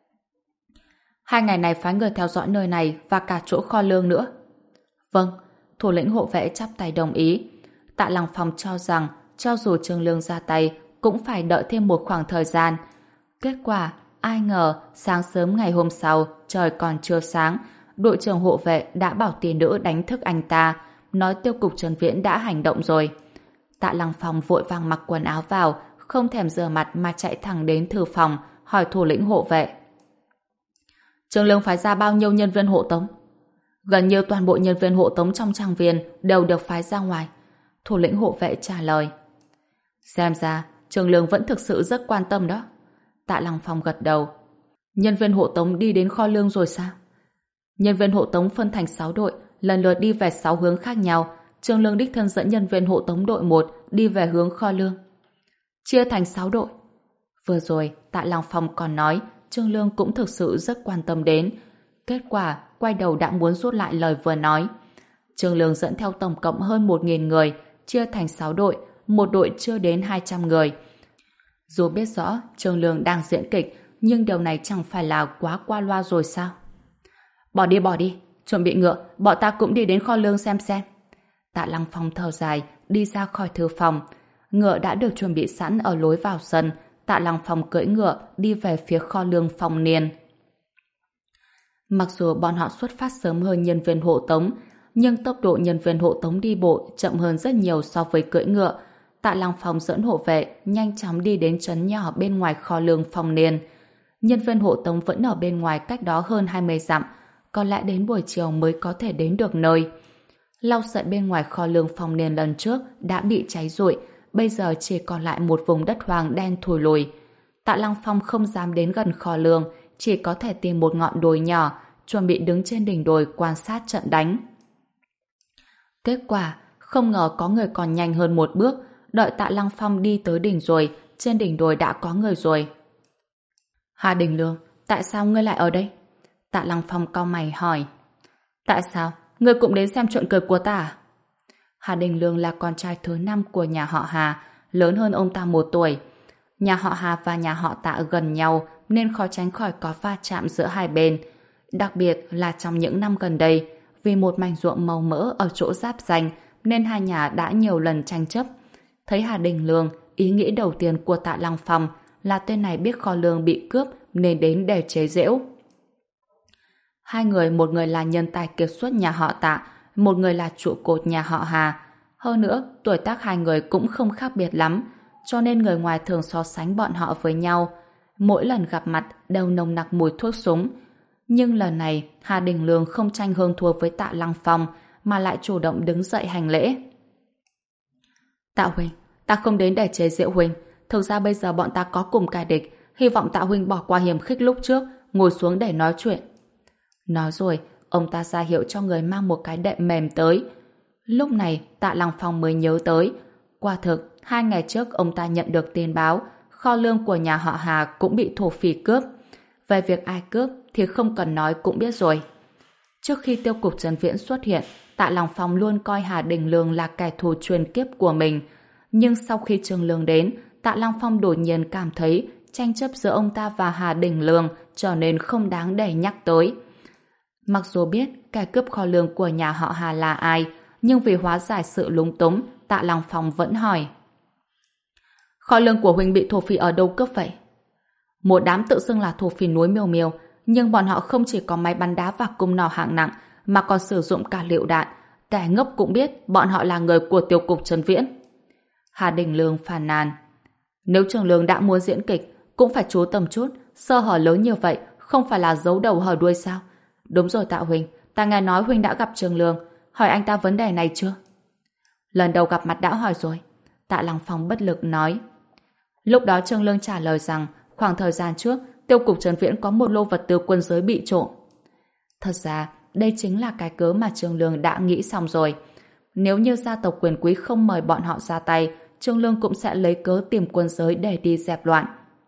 Hai ngày này phái người theo dõi nơi này và cả chỗ kho lương nữa. Vâng, thủ lĩnh hộ vệ chắp tay đồng ý. Tạ Lăng Phong cho rằng cho dù Trương Lương ra tay cũng phải đợi thêm một khoảng thời gian. Kết quả, ai ngờ sáng sớm ngày hôm sau, trời còn chưa sáng, đội trưởng hộ vệ đã bảo tỷ nữ đánh thức anh ta, nói tiêu cục Trần Viễn đã hành động rồi. Tạ Lăng Phong vội vàng mặc quần áo vào, không thèm rửa mặt mà chạy thẳng đến thư phòng, hỏi thủ lĩnh hộ vệ. Trương Lương phái ra bao nhiêu nhân viên hộ tống? Gần như toàn bộ nhân viên hộ tống trong trang viên đều được phái ra ngoài. Thủ lĩnh hộ vệ trả lời. Xem ra, Trương Lương vẫn thực sự rất quan tâm đó. Tạ Lăng Phong gật đầu. Nhân viên hộ tống đi đến kho lương rồi sao? Nhân viên hộ tống phân thành sáu đội, lần lượt đi về sáu hướng khác nhau. Trương Lương đích thân dẫn nhân viên hộ tống đội một đi về hướng kho lương. Chia thành sáu đội. Vừa rồi, Tạ Lăng Phong còn nói Trương Lương cũng thực sự rất quan tâm đến. Kết quả, quay đầu đã muốn rút lại lời vừa nói. Trương Lương dẫn theo tổng cộng hơn một nghìn người, chia thành sáu đội, một đội chưa đến hai trăm người. Dù biết rõ Trương Lương đang diễn kịch, nhưng điều này chẳng phải là quá qua loa rồi sao? Bỏ đi bỏ đi, chuẩn bị ngựa, bọn ta cũng đi đến kho lương xem xem. Tạ Lăng Phong thở dài, đi ra khỏi thư phòng. Ngựa đã được chuẩn bị sẵn ở lối vào sân. Tạ Lăng Phong cưỡi ngựa đi về phía kho lương Phong Niên. Mặc dù bọn họ xuất phát sớm hơn nhân viên hộ tống, nhưng tốc độ nhân viên hộ tống đi bộ chậm hơn rất nhiều so với cưỡi ngựa. Tạ Lăng Phong dẫn hộ vệ nhanh chóng đi đến trấn nhỏ bên ngoài kho lương Phong Niên. Nhân viên hộ tống vẫn ở bên ngoài cách đó hơn hai mươi dặm, có lẽ đến buổi chiều mới có thể đến được nơi. Lau sậy bên ngoài kho lương Phong Niên lần trước đã bị cháy rụi, bây giờ chỉ còn lại một vùng đất hoang đen thùi lùi. Tạ Lăng Phong không dám đến gần kho lương, chỉ có thể tìm một ngọn đồi nhỏ, chuẩn bị đứng trên đỉnh đồi quan sát trận đánh. Kết quả, không ngờ có người còn nhanh hơn một bước, đợi Tạ Lăng Phong đi tới đỉnh rồi, trên đỉnh đồi đã có người rồi. Hà Đình Lương, tại sao ngươi lại ở đây? Tạ Lăng Phong cau mày hỏi. Tại sao? Ngươi cũng đến xem chuyện cười của ta à? Hà Đình Lương là con trai thứ năm của nhà họ Hà, lớn hơn ông ta một tuổi. Nhà họ Hà và nhà họ Tạ gần nhau nên khó tránh khỏi có va chạm giữa hai bên. Đặc biệt là trong những năm gần đây, vì một mảnh ruộng màu mỡ ở chỗ giáp ranh nên hai nhà đã nhiều lần tranh chấp. Thấy Hà Đình Lương, ý nghĩ đầu tiên của Tạ Lăng Phong là tên này biết kho lương bị cướp nên đến để chế giễu. Hai người, một người là nhân tài kiệt xuất nhà họ Tạ, một người là trụ cột nhà họ Hà. Hơn nữa, tuổi tác hai người cũng không khác biệt lắm, cho nên người ngoài thường so sánh bọn họ với nhau. Mỗi lần gặp mặt đều nồng nặc mùi thuốc súng. Nhưng lần này, Hà Đình Lương không tranh hơn thua với Tạ Lăng Phong, mà lại chủ động đứng dậy hành lễ. Tạ huynh, ta không đến để chế giễu huynh. Thực ra bây giờ bọn ta có cùng kẻ địch, hy vọng Tạ huynh bỏ qua hiểm khích lúc trước, ngồi xuống để nói chuyện. Nói rồi, ông ta ra hiệu cho người mang một cái đệm mềm tới. Lúc này, Tạ Lăng Phong mới nhớ tới. Quả thực, hai ngày trước ông ta nhận được tin báo, kho lương của nhà họ Hà cũng bị thổ phỉ cướp. Về việc ai cướp thì không cần nói cũng biết rồi. Trước khi tiêu cục Trấn Viễn xuất hiện, Tạ Lăng Phong luôn coi Hà Đình Lương là kẻ thù truyền kiếp của mình. Nhưng sau khi Trương Lương đến, Tạ Lăng Phong đột nhiên cảm thấy tranh chấp giữa ông ta và Hà Đình Lương trở nên không đáng để nhắc tới. Mặc dù biết kẻ cướp kho lương của nhà họ Hà là ai, nhưng vì hóa giải sự lúng túng, Tạ Lăng Phong vẫn hỏi. Kho lương của huynh bị thổ phỉ ở đâu cướp vậy? Một đám tự xưng là thổ phỉ núi Miêu Miêu, nhưng bọn họ không chỉ có máy bắn đá và cung nỏ hạng nặng, mà còn sử dụng cả lựu đạn. Kẻ ngốc cũng biết bọn họ là người của tiêu cục Trấn Viễn. Hà Đình Lương phàn nàn. Nếu Trương Lương đã muốn diễn kịch, cũng phải chú tâm chút, sơ hở lớn như vậy, không phải là giấu đầu hở đuôi sao? Đúng rồi Tạ huynh, ta nghe nói huynh đã gặp Trương Lương, hỏi anh ta vấn đề này chưa? Lần đầu gặp mặt đã hỏi rồi. Tạ Lăng Phong bất lực nói. Lúc đó Trương Lương trả lời rằng khoảng thời gian trước, tiêu cục Trấn Viễn có một lô vật tư quân giới bị trộm. Thật ra, đây chính là cái cớ mà Trương Lương đã nghĩ xong rồi. Nếu như gia tộc quyền quý không mời bọn họ ra tay, Trương Lương cũng sẽ lấy cớ tìm quân giới để đi dẹp loạn.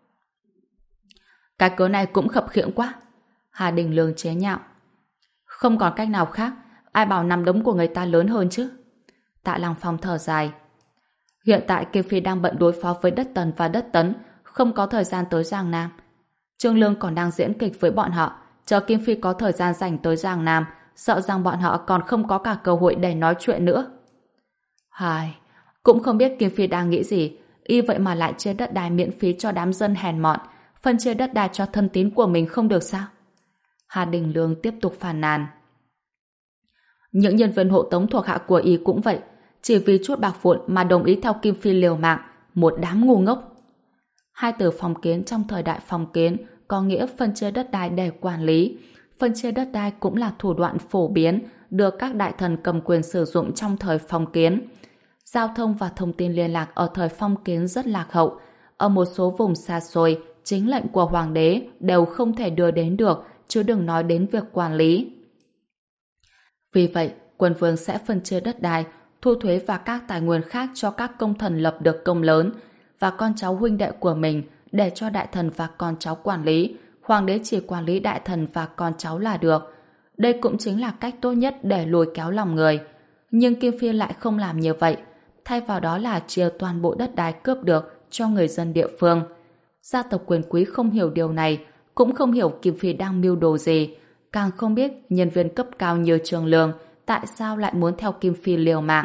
Cái cớ này cũng khập khiễng quá. Hà Đình Lương chế nhạo. Không còn cách nào khác, ai bảo nắm đấm của người ta lớn hơn chứ? Tạ Lăng Phong thở dài. Hiện tại Kim Phi đang bận đối phó với đất Tần và đất Tấn, không có thời gian tới Giang Nam. Trương Lương còn đang diễn kịch với bọn họ, chờ Kim Phi có thời gian rảnh tới Giang Nam, sợ rằng bọn họ còn không có cả cơ hội để nói chuyện nữa. Hài, cũng không biết Kim Phi đang nghĩ gì, y vậy mà lại chia đất đai miễn phí cho đám dân hèn mọn, phân chia đất đai cho thân tín của mình không được sao? Hà Đình Lương tiếp tục phàn nàn. Những nhân viên hộ tống thuộc hạ của y cũng vậy, chỉ vì chút bạc vụn mà đồng ý theo Kim Phi liều mạng, một đám ngu ngốc. Hai từ phong kiến trong thời đại phong kiến có nghĩa phân chia đất đai để quản lý. Phân chia đất đai cũng là thủ đoạn phổ biến được các đại thần cầm quyền sử dụng trong thời phong kiến. Giao thông và thông tin liên lạc ở thời phong kiến rất lạc hậu. Ở một số vùng xa xôi, chính lệnh của hoàng đế đều không thể đưa đến được, chứ đừng nói đến việc quản lý. Vì vậy, quân vương sẽ phân chia đất đai, thu thuế và các tài nguyên khác cho các công thần lập được công lớn, và con cháu huynh đệ của mình để cho đại thần và con cháu quản lý. Hoàng đế chỉ quản lý đại thần và con cháu là được. Đây cũng chính là cách tốt nhất để lôi kéo lòng người. Nhưng Kim Phi lại không làm như vậy. Thay vào đó là chia toàn bộ đất đai cướp được cho người dân địa phương. Gia tộc quyền quý không hiểu điều này, cũng không hiểu Kim Phi đang mưu đồ gì, càng không biết nhân viên cấp cao như Trường Lương tại sao lại muốn theo Kim Phi liều mạng.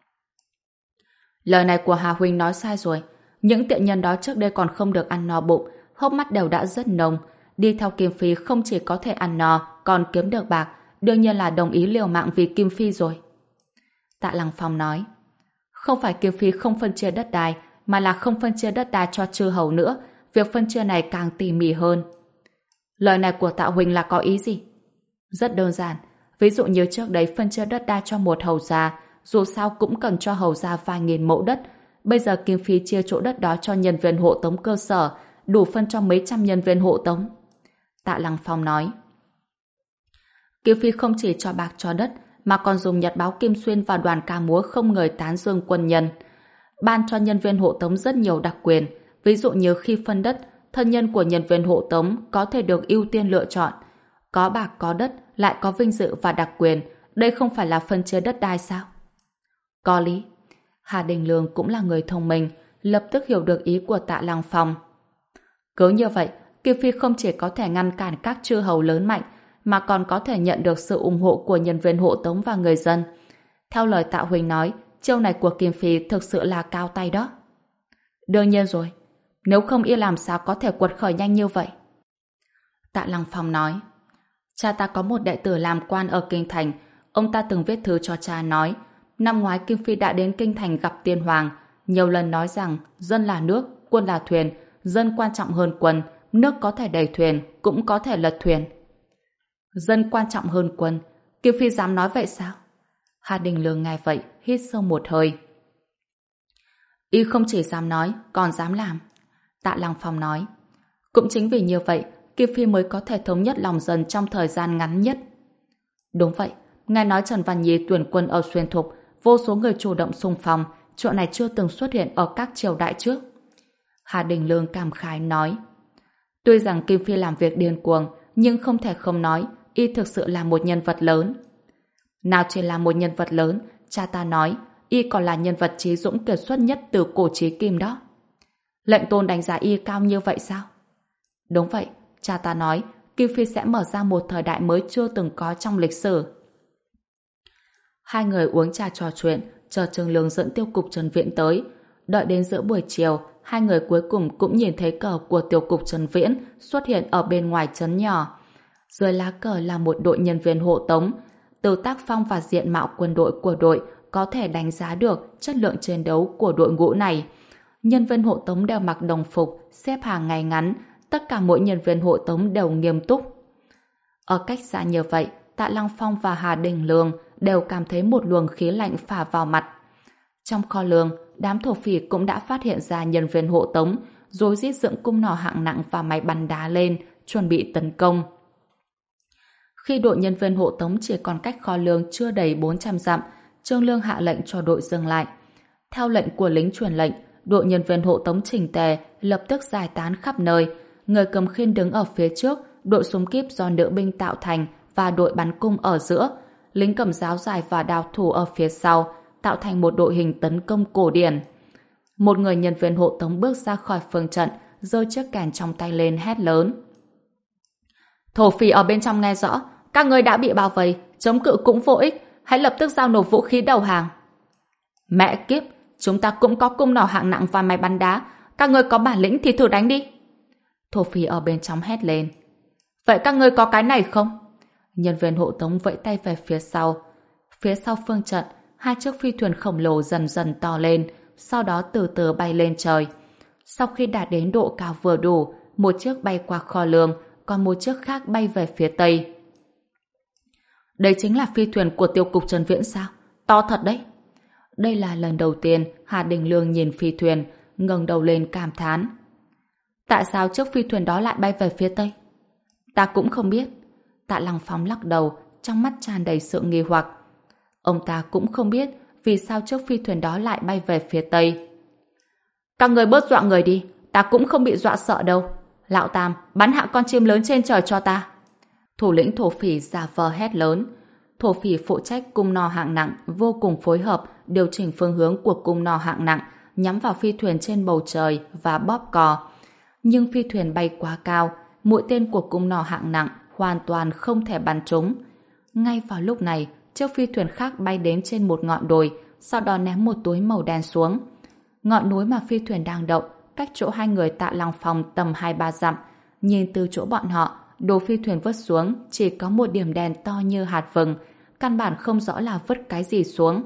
Lời này của Hà Huynh nói sai rồi. Những tiện nhân đó trước đây còn không được ăn no bụng, hốc mắt đều đã rất nồng. Đi theo Kim Phi không chỉ có thể ăn no, còn kiếm được bạc, đương nhiên là đồng ý liều mạng vì Kim Phi rồi. Tạ Lăng Phong nói, không phải Kim Phi không phân chia đất đai, mà là không phân chia đất đai cho chư hầu nữa. Việc phân chia này càng tỉ mỉ hơn. Lời này của Tạ Huynh là có ý gì? Rất đơn giản. Ví dụ như trước đấy phân chia đất đai cho một hầu gia, dù sao cũng cần cho hầu gia vài nghìn mẫu đất. Bây giờ Kim Phi chia chỗ đất đó cho nhân viên hộ tống cơ sở, đủ phân cho mấy trăm nhân viên hộ tống. Tạ Lăng Phong nói, Kim Phi không chỉ cho bạc cho đất, mà còn dùng nhật báo Kim Xuyên và đoàn ca múa không ngời tán dương quân nhân. Ban cho nhân viên hộ tống rất nhiều đặc quyền. Ví dụ như khi phân đất, thân nhân của nhân viên hộ tống có thể được ưu tiên lựa chọn. Có bạc có đất, lại có vinh dự và đặc quyền. Đây không phải là phân chia đất đai sao? Có lý. Hà Đình Lương cũng là người thông minh, lập tức hiểu được ý của Tạ Lăng Phong. Cứ như vậy, Kim Phi không chỉ có thể ngăn cản các chư hầu lớn mạnh, mà còn có thể nhận được sự ủng hộ của nhân viên hộ tống và người dân. Theo lời Tạ Huỳnh nói, chiêu này của Kim Phi thực sự là cao tay đó. Đương nhiên rồi, nếu không y làm sao có thể quật khởi nhanh như vậy. Tạ Lăng Phong nói, cha ta có một đệ tử làm quan ở Kinh Thành, ông ta từng viết thư cho cha nói, năm ngoái Kim Phi đã đến Kinh Thành gặp Tiên Hoàng, nhiều lần nói rằng dân là nước, quân là thuyền, dân quan trọng hơn quân, nước có thể đẩy thuyền, cũng có thể lật thuyền. Dân quan trọng hơn quân, Kim Phi dám nói vậy sao? Hà Đình Lương nghe vậy, hít sâu một hơi. Y không chỉ dám nói, còn dám làm. Tạ Lăng Phong nói, cũng chính vì như vậy, Kim Phi mới có thể thống nhất lòng dân trong thời gian ngắn nhất. Đúng vậy, nghe nói Trần Văn Nhi tuyển quân ở Xuyên Thục, vô số người chủ động xung phong, chuyện này chưa từng xuất hiện ở các triều đại trước. Hà Đình Lương cảm khái nói, tuy rằng Kim Phi làm việc điên cuồng, nhưng không thể không nói, y thực sự là một nhân vật lớn. Nào chỉ là một nhân vật lớn, cha ta nói, y còn là nhân vật trí dũng kiệt xuất nhất từ cổ chí kim đó. Lệnh Tôn đánh giá y cao như vậy sao? Đúng vậy, cha ta nói, Kim Phi sẽ mở ra một thời đại mới chưa từng có trong lịch sử. Hai người uống trà trò chuyện, chờ Trường Lương dẫn tiêu cục Trần Viễn tới. Đợi đến giữa buổi chiều, hai người cuối cùng cũng nhìn thấy cờ của tiêu cục Trần Viễn xuất hiện ở bên ngoài trấn nhỏ. Dưới lá cờ là một đội nhân viên hộ tống. Từ tác phong và diện mạo quân đội của đội có thể đánh giá được chất lượng chiến đấu của đội ngũ này. Nhân viên hộ tống đều mặc đồng phục, xếp hàng ngay ngắn, tất cả mỗi nhân viên hộ tống đều nghiêm túc. Ở cách xa như vậy, Tạ Lăng Phong và Hà Đình Lương đều cảm thấy một luồng khí lạnh phả vào mặt. Trong kho lương, đám thổ phỉ cũng đã phát hiện ra nhân viên hộ tống, rối rít dựng cung nỏ hạng nặng và máy bắn đá lên, chuẩn bị tấn công. Khi đội nhân viên hộ tống chỉ còn cách kho lương chưa đầy bốn trăm dặm, Trương Lương hạ lệnh cho đội dừng lại. Theo lệnh của lính truyền lệnh, đội nhân viên hộ tống chỉnh tề lập tức giải tán khắp nơi. Người cầm khiên đứng ở phía trước, đội súng kíp do nữ binh tạo thành và đội bắn cung ở giữa, lính cầm giáo dài và đao thủ ở phía sau, tạo thành một đội hình tấn công cổ điển. Một người nhân viên hộ tống bước ra khỏi phương trận, giơ chiếc kèn trong tay lên hét lớn. Thổ phỉ ở bên trong nghe rõ, các ngươi đã bị bao vây, chống cự cũng vô ích, hãy lập tức giao nộp vũ khí đầu hàng. Mẹ kiếp, chúng ta cũng có cung nỏ hạng nặng và máy bắn đá, các ngươi có bản lĩnh thì thử đánh đi. Thổ phỉ ở bên trong hét lên. Vậy các ngươi có cái này không? Nhân viên hộ tống vẫy tay về phía sau. Phía sau phương trận, hai chiếc phi thuyền khổng lồ dần dần to lên, sau đó từ từ bay lên trời. Sau khi đạt đến độ cao vừa đủ, một chiếc bay qua kho lương, còn một chiếc khác bay về phía tây. Đây chính là phi thuyền của tiêu cục Trần Viễn sao? To thật đấy. Đây là lần đầu tiên Hà Đình Lương nhìn phi thuyền, ngẩng đầu lên cảm thán. Tại sao chiếc phi thuyền đó lại bay về phía tây? Ta cũng không biết. Tạ Lăng Phong lắc đầu, trong mắt tràn đầy sự nghi hoặc. Ông ta cũng không biết vì sao chiếc phi thuyền đó lại bay về phía tây. Các người bớt dọa người đi, ta cũng không bị dọa sợ đâu. Lão Tam, bắn hạ con chim lớn trên trời cho ta. Thủ lĩnh thổ phỉ giả vờ hét lớn. Thổ phỉ phụ trách cung nỏ hạng nặng vô cùng phối hợp điều chỉnh phương hướng của cung nỏ hạng nặng nhắm vào phi thuyền trên bầu trời và bóp cò. Nhưng phi thuyền bay quá cao, mũi tên của cung nỏ hạng nặng hoàn toàn không thể bắn trúng. Ngay vào lúc này, chiếc phi thuyền khác bay đến trên một ngọn đồi, sau đó ném một túi màu đen xuống. Ngọn núi mà phi thuyền đang đậu, cách chỗ hai người Tạ Lăng Phong tầm hai ba dặm. Nhìn từ chỗ bọn họ, đồ phi thuyền vứt xuống chỉ có một điểm đen to như hạt vừng, căn bản không rõ là vứt cái gì xuống.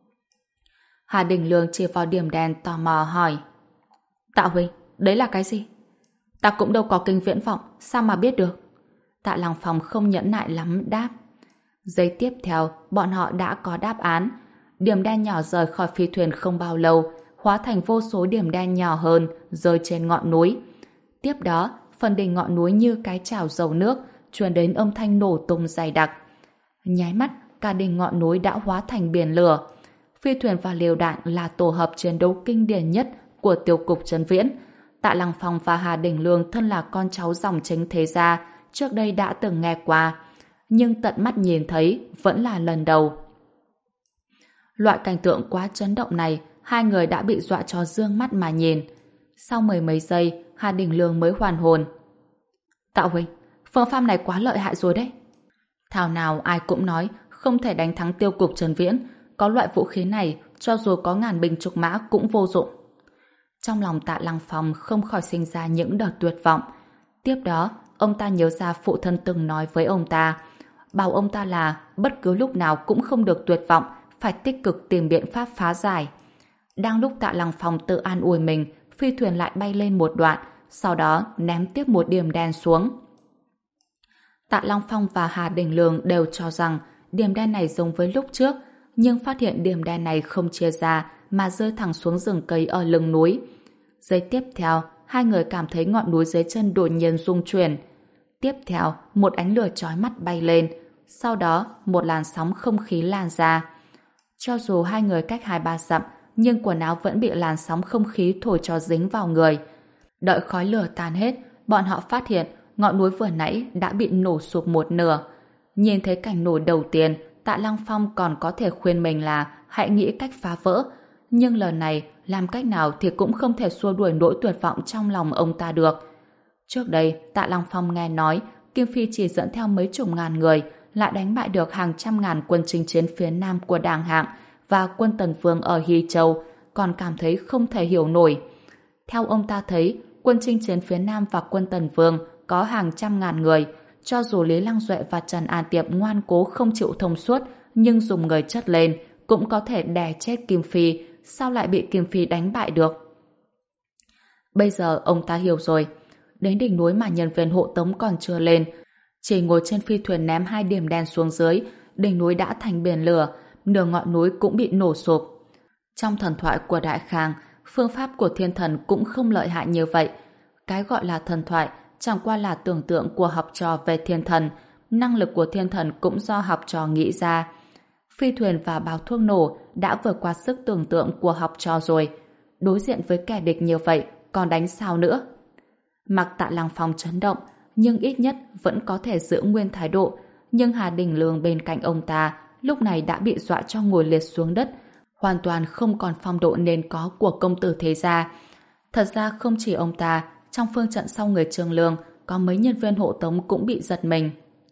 Hà Đình Lương chỉ vào điểm đen tò mò hỏi: Tạ huynh, đấy là cái gì? Ta cũng đâu có kính viễn vọng, sao mà biết được? Tạ Lăng Phong không nhẫn nại lắm đáp. Giây tiếp theo, bọn họ đã có đáp án. Điểm đen nhỏ rời khỏi phi thuyền không bao lâu, hóa thành vô số điểm đen nhỏ hơn, rơi trên ngọn núi. Tiếp đó, phần đỉnh ngọn núi như cái chảo dầu nước, truyền đến âm thanh nổ tung dày đặc. Nháy mắt, cả đỉnh ngọn núi đã hóa thành biển lửa. Phi thuyền và liều đạn là tổ hợp chiến đấu kinh điển nhất của tiêu cục Trấn Viễn. Tạ Lăng Phong và Hà Đình Lương thân là con cháu dòng chính thế gia, trước đây đã từng nghe qua, nhưng tận mắt nhìn thấy vẫn là lần đầu. Loại cảnh tượng quá chấn động này, hai người đã bị dọa cho dương mắt mà nhìn. Sau mười mấy giây, Hà Đình Lương mới hoàn hồn. Tạ huynh, phương pháp này quá lợi hại rồi đấy. Thảo nào ai cũng nói không thể đánh thắng tiêu cục Trấn Viễn, có loại vũ khí này, cho dù có ngàn binh trục mã cũng vô dụng. Trong lòng Tạ Lăng Phong không khỏi sinh ra những đợt tuyệt vọng. Tiếp đó, ông ta nhớ ra phụ thân từng nói với ông ta, bảo ông ta là bất cứ lúc nào cũng không được tuyệt vọng, phải tích cực tìm biện pháp phá giải. Đang lúc Tạ Lăng Phong tự an ủi mình, phi thuyền lại bay lên một đoạn, sau đó ném tiếp một điểm đen xuống. Tạ Lăng Phong và Hà Đình Lương đều cho rằng điểm đen này giống với lúc trước, nhưng phát hiện điểm đen này không chia ra mà rơi thẳng xuống rừng cây ở lưng núi. Giây tiếp theo, hai người cảm thấy ngọn núi dưới chân đột nhiên rung chuyển. Tiếp theo, một ánh lửa chói mắt bay lên, sau đó một làn sóng không khí lan ra. Cho dù hai người cách hai ba dặm, nhưng quần áo vẫn bị làn sóng không khí thổi cho dính vào người. Đợi khói lửa tan hết, bọn họ phát hiện ngọn núi vừa nãy đã bị nổ sụp một nửa. Nhìn thấy cảnh nổ đầu tiên, Tạ Lăng Phong còn có thể khuyên mình là hãy nghĩ cách phá vỡ. Nhưng lần này, làm cách nào thì cũng không thể xua đuổi nỗi tuyệt vọng trong lòng ông ta được. Trước đây, Tạ Lăng Phong nghe nói Kim Phi chỉ dẫn theo mấy chục ngàn người lại đánh bại được hàng trăm ngàn quân chinh chiến phía nam của Đàng Hạng và quân Tần Vương ở Hy Châu, còn cảm thấy không thể hiểu nổi. Theo ông ta thấy, quân chinh chiến phía nam và quân Tần Vương có hàng trăm ngàn người, cho dù Lý Lăng Duệ và Trần An Tiệp ngoan cố không chịu thông suốt, nhưng dùng người chất lên cũng có thể đè chết Kim Phi, sao lại bị Kim Phi đánh bại được? Bây giờ ông ta hiểu rồi. Đến đỉnh núi mà nhân viên hộ tống còn chưa lên, chỉ ngồi trên phi thuyền ném hai điểm đen xuống dưới, đỉnh núi đã thành biển lửa, nửa ngọn núi cũng bị nổ sụp. Trong thần thoại của Đại Khang, phương pháp của thiên thần cũng không lợi hại như vậy. Cái gọi là thần thoại chẳng qua là tưởng tượng của học trò về thiên thần, năng lực của thiên thần cũng do học trò nghĩ ra. Phi thuyền và bao thuốc nổ đã vượt qua sức tưởng tượng của học trò rồi. Đối diện với kẻ địch như vậy, còn đánh sao nữa? Mặc Tạ Lăng Phong chấn động, nhưng ít nhất vẫn có thể giữ nguyên thái độ. Nhưng Hà Đình Lương bên cạnh ông ta lúc này đã bị dọa cho ngồi liệt xuống đất, hoàn toàn không còn phong độ nên có của công tử thế gia. Thật ra không chỉ ông ta, trong phương trận sau người Trương Lương, có mấy nhân viên hộ tống cũng bị giật mình.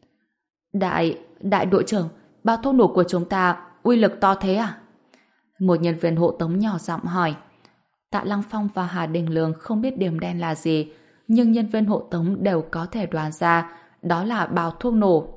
Đại, đại đội trưởng, bao thuốc nổ của chúng ta uy lực to thế à? Một nhân viên hộ tống nhỏ giọng hỏi. Tạ Lăng Phong và Hà Đình Lương không biết điểm đen là gì, nhưng nhân viên hộ tống đều có thể đoán ra đó là bao thuốc nổ.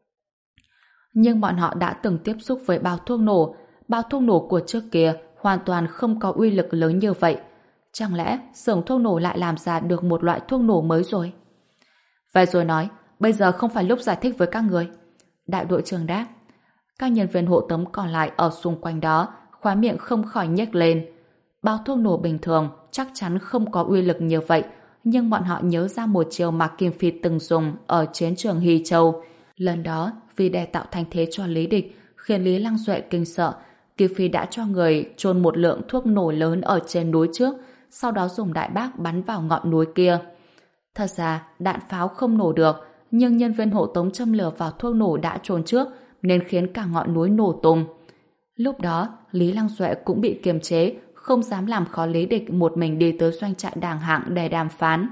Nhưng bọn họ đã từng tiếp xúc với bao thuốc nổ, bao thuốc nổ của trước kia hoàn toàn không có uy lực lớn như vậy. Chẳng lẽ xưởng thuốc nổ lại làm ra được một loại thuốc nổ mới rồi? Vậy rồi nói, bây giờ không phải lúc giải thích với các người. Đại đội trưởng đáp. Các nhân viên hộ tống còn lại ở xung quanh đó, khóe miệng không khỏi nhếch lên. Bao thuốc nổ bình thường chắc chắn không có uy lực như vậy, nhưng bọn họ nhớ ra một chiêu mà Kim Phi từng dùng ở chiến trường Hy Châu. Lần đó, vì để tạo thành thế cho Lý Địch, khiến Lý Lăng Duệ kinh sợ, Kim Phi đã cho người chôn một lượng thuốc nổ lớn ở trên núi trước, sau đó dùng đại bác bắn vào ngọn núi kia. Thật ra, đạn pháo không nổ được, nhưng nhân viên hộ tống châm lửa vào thuốc nổ đã trốn trước, nên khiến cả ngọn núi nổ tung. Lúc đó, Lý Lăng Duệ cũng bị kiềm chế, không dám làm khó Lý Địch một mình đi tới doanh trại đàng hạng để đàm phán.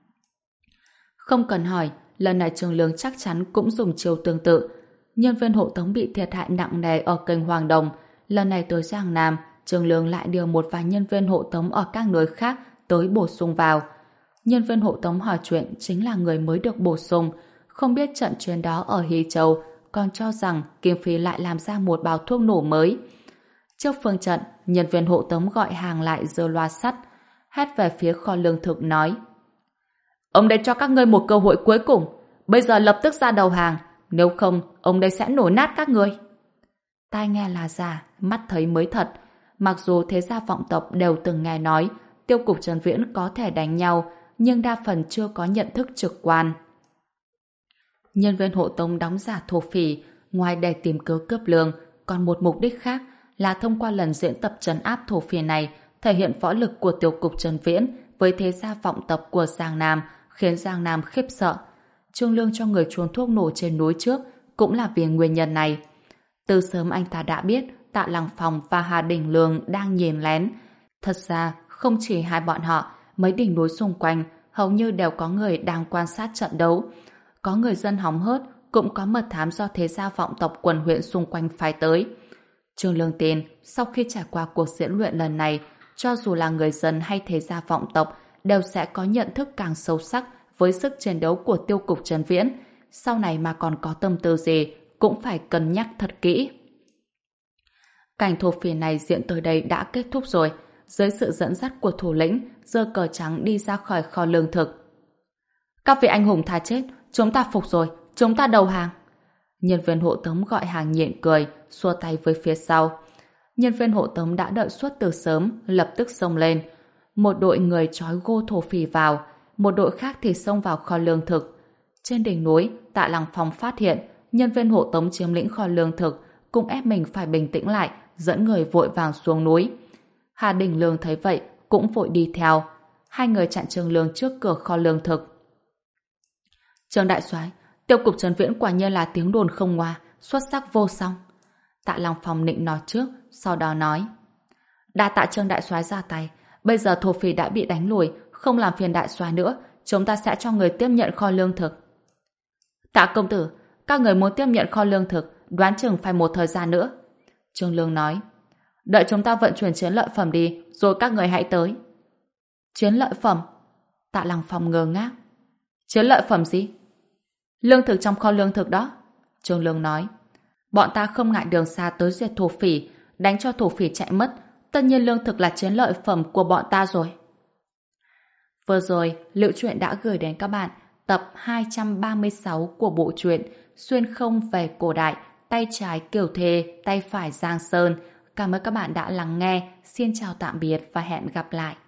Không cần hỏi, lần này Trường Lương chắc chắn cũng dùng chiêu tương tự. Nhân viên hộ tống bị thiệt hại nặng nề ở kênh Hoàng Đồng. Lần này tới Giang Nam, Trường Lương lại điều một vài nhân viên hộ tống ở các nơi khác tới bổ sung vào. Nhân viên hộ tống hỏi chuyện chính là người mới được bổ sung, không biết trận chuyến đó ở Hy Châu, còn cho rằng Kim Phi lại làm ra một bao thuốc nổ mới. Trước phương trận, nhân viên hộ tống gọi hàng lại giơ loa sắt, hét về phía kho lương thực nói: Ông đây cho các ngươi một cơ hội cuối cùng, bây giờ lập tức ra đầu hàng, nếu không, ông đây sẽ nổ nát các ngươi. Tai nghe là giả, mắt thấy mới thật. Mặc dù thế gia vọng tộc đều từng nghe nói Tiêu cục Trần Viễn có thể đánh nhau, nhưng đa phần chưa có nhận thức trực quan. Nhân viên hộ tống đóng giả thổ phỉ, ngoài để tìm cớ cướp lương, còn một mục đích khác là thông qua lần diễn tập trấn áp thổ phỉ này thể hiện võ lực của Tiêu cục Trần Viễn với thế gia vọng tộc của Giang Nam, khiến Giang Nam khiếp sợ. Trương Lương cho người trốn thuốc nổ trên núi trước cũng là vì nguyên nhân này. Từ sớm anh ta đã biết Tạ Lăng Phong và Hà Đình Lương đang nhìn lén. Thật ra, không chỉ hai bọn họ, mấy đỉnh núi xung quanh hầu như đều có người đang quan sát trận đấu. Có người dân hóng hớt, cũng có mật thám do thế gia vọng tộc quần huyện xung quanh phái tới. Trương Lương tin, sau khi trải qua cuộc diễn luyện lần này, cho dù là người dân hay thế gia vọng tộc, đều sẽ có nhận thức càng sâu sắc với sức chiến đấu của Tiêu cục Trần Viễn. Sau này mà còn có tâm tư gì, cũng phải cân nhắc thật kỹ. Cảnh thổ phỉ này diễn tới đây đã kết thúc rồi. Dưới sự dẫn dắt của thủ lĩnh, giơ cờ trắng đi ra khỏi kho lương thực. Các vị anh hùng thà chết, chúng ta phục rồi, chúng ta đầu hàng. Nhân viên hộ tống gọi hàng nhịn cười, xua tay với phía sau. Nhân viên hộ tống đã đợi suốt từ sớm, lập tức xông lên. Một đội người trói gô thổ phỉ vào, một đội khác thì xông vào kho lương thực. Trên đỉnh núi, Tạ Lăng Phong phát hiện nhân viên hộ tống chiếm lĩnh kho lương thực, cũng ép mình phải bình tĩnh lại, dẫn người vội vàng xuống núi. Hà Đình Lương thấy vậy, cũng vội đi theo. Hai người chặn Trương Lương trước cửa kho lương thực. Trương đại soái, Tiêu cục Trần Viễn quả nhiên là tiếng đồn không ngoa, xuất sắc vô song. Tạ Lăng Phong nịnh nói trước, sau đó nói: Đa tạ Trương đại soái ra tay, bây giờ thổ phỉ đã bị đánh lùi, không làm phiền đại soái nữa, chúng ta sẽ cho người tiếp nhận kho lương thực. Tạ công tử, các người muốn tiếp nhận kho lương thực, đoán chừng phải một thời gian nữa. Trương Lương nói: Đợi chúng ta vận chuyển chiến lợi phẩm đi, rồi các người hãy tới. Chiến lợi phẩm? Tạ Lăng Phong ngơ ngác. Chiến lợi phẩm gì? Lương thực trong kho lương thực đó. Trương Lương nói: Bọn ta không ngại đường xa tới diệt thổ phỉ, đánh cho thổ phỉ chạy mất. Tất nhiên lương thực là chiến lợi phẩm của bọn ta rồi. Vừa rồi, Liệu Truyện đã gửi đến các bạn tập hai trăm ba mươi sáu của bộ truyện Xuyên không về cổ đại, tay trái Kiều Thê, tay phải Giang Sơn. Cảm ơn các bạn đã lắng nghe. Xin chào tạm biệt và hẹn gặp lại.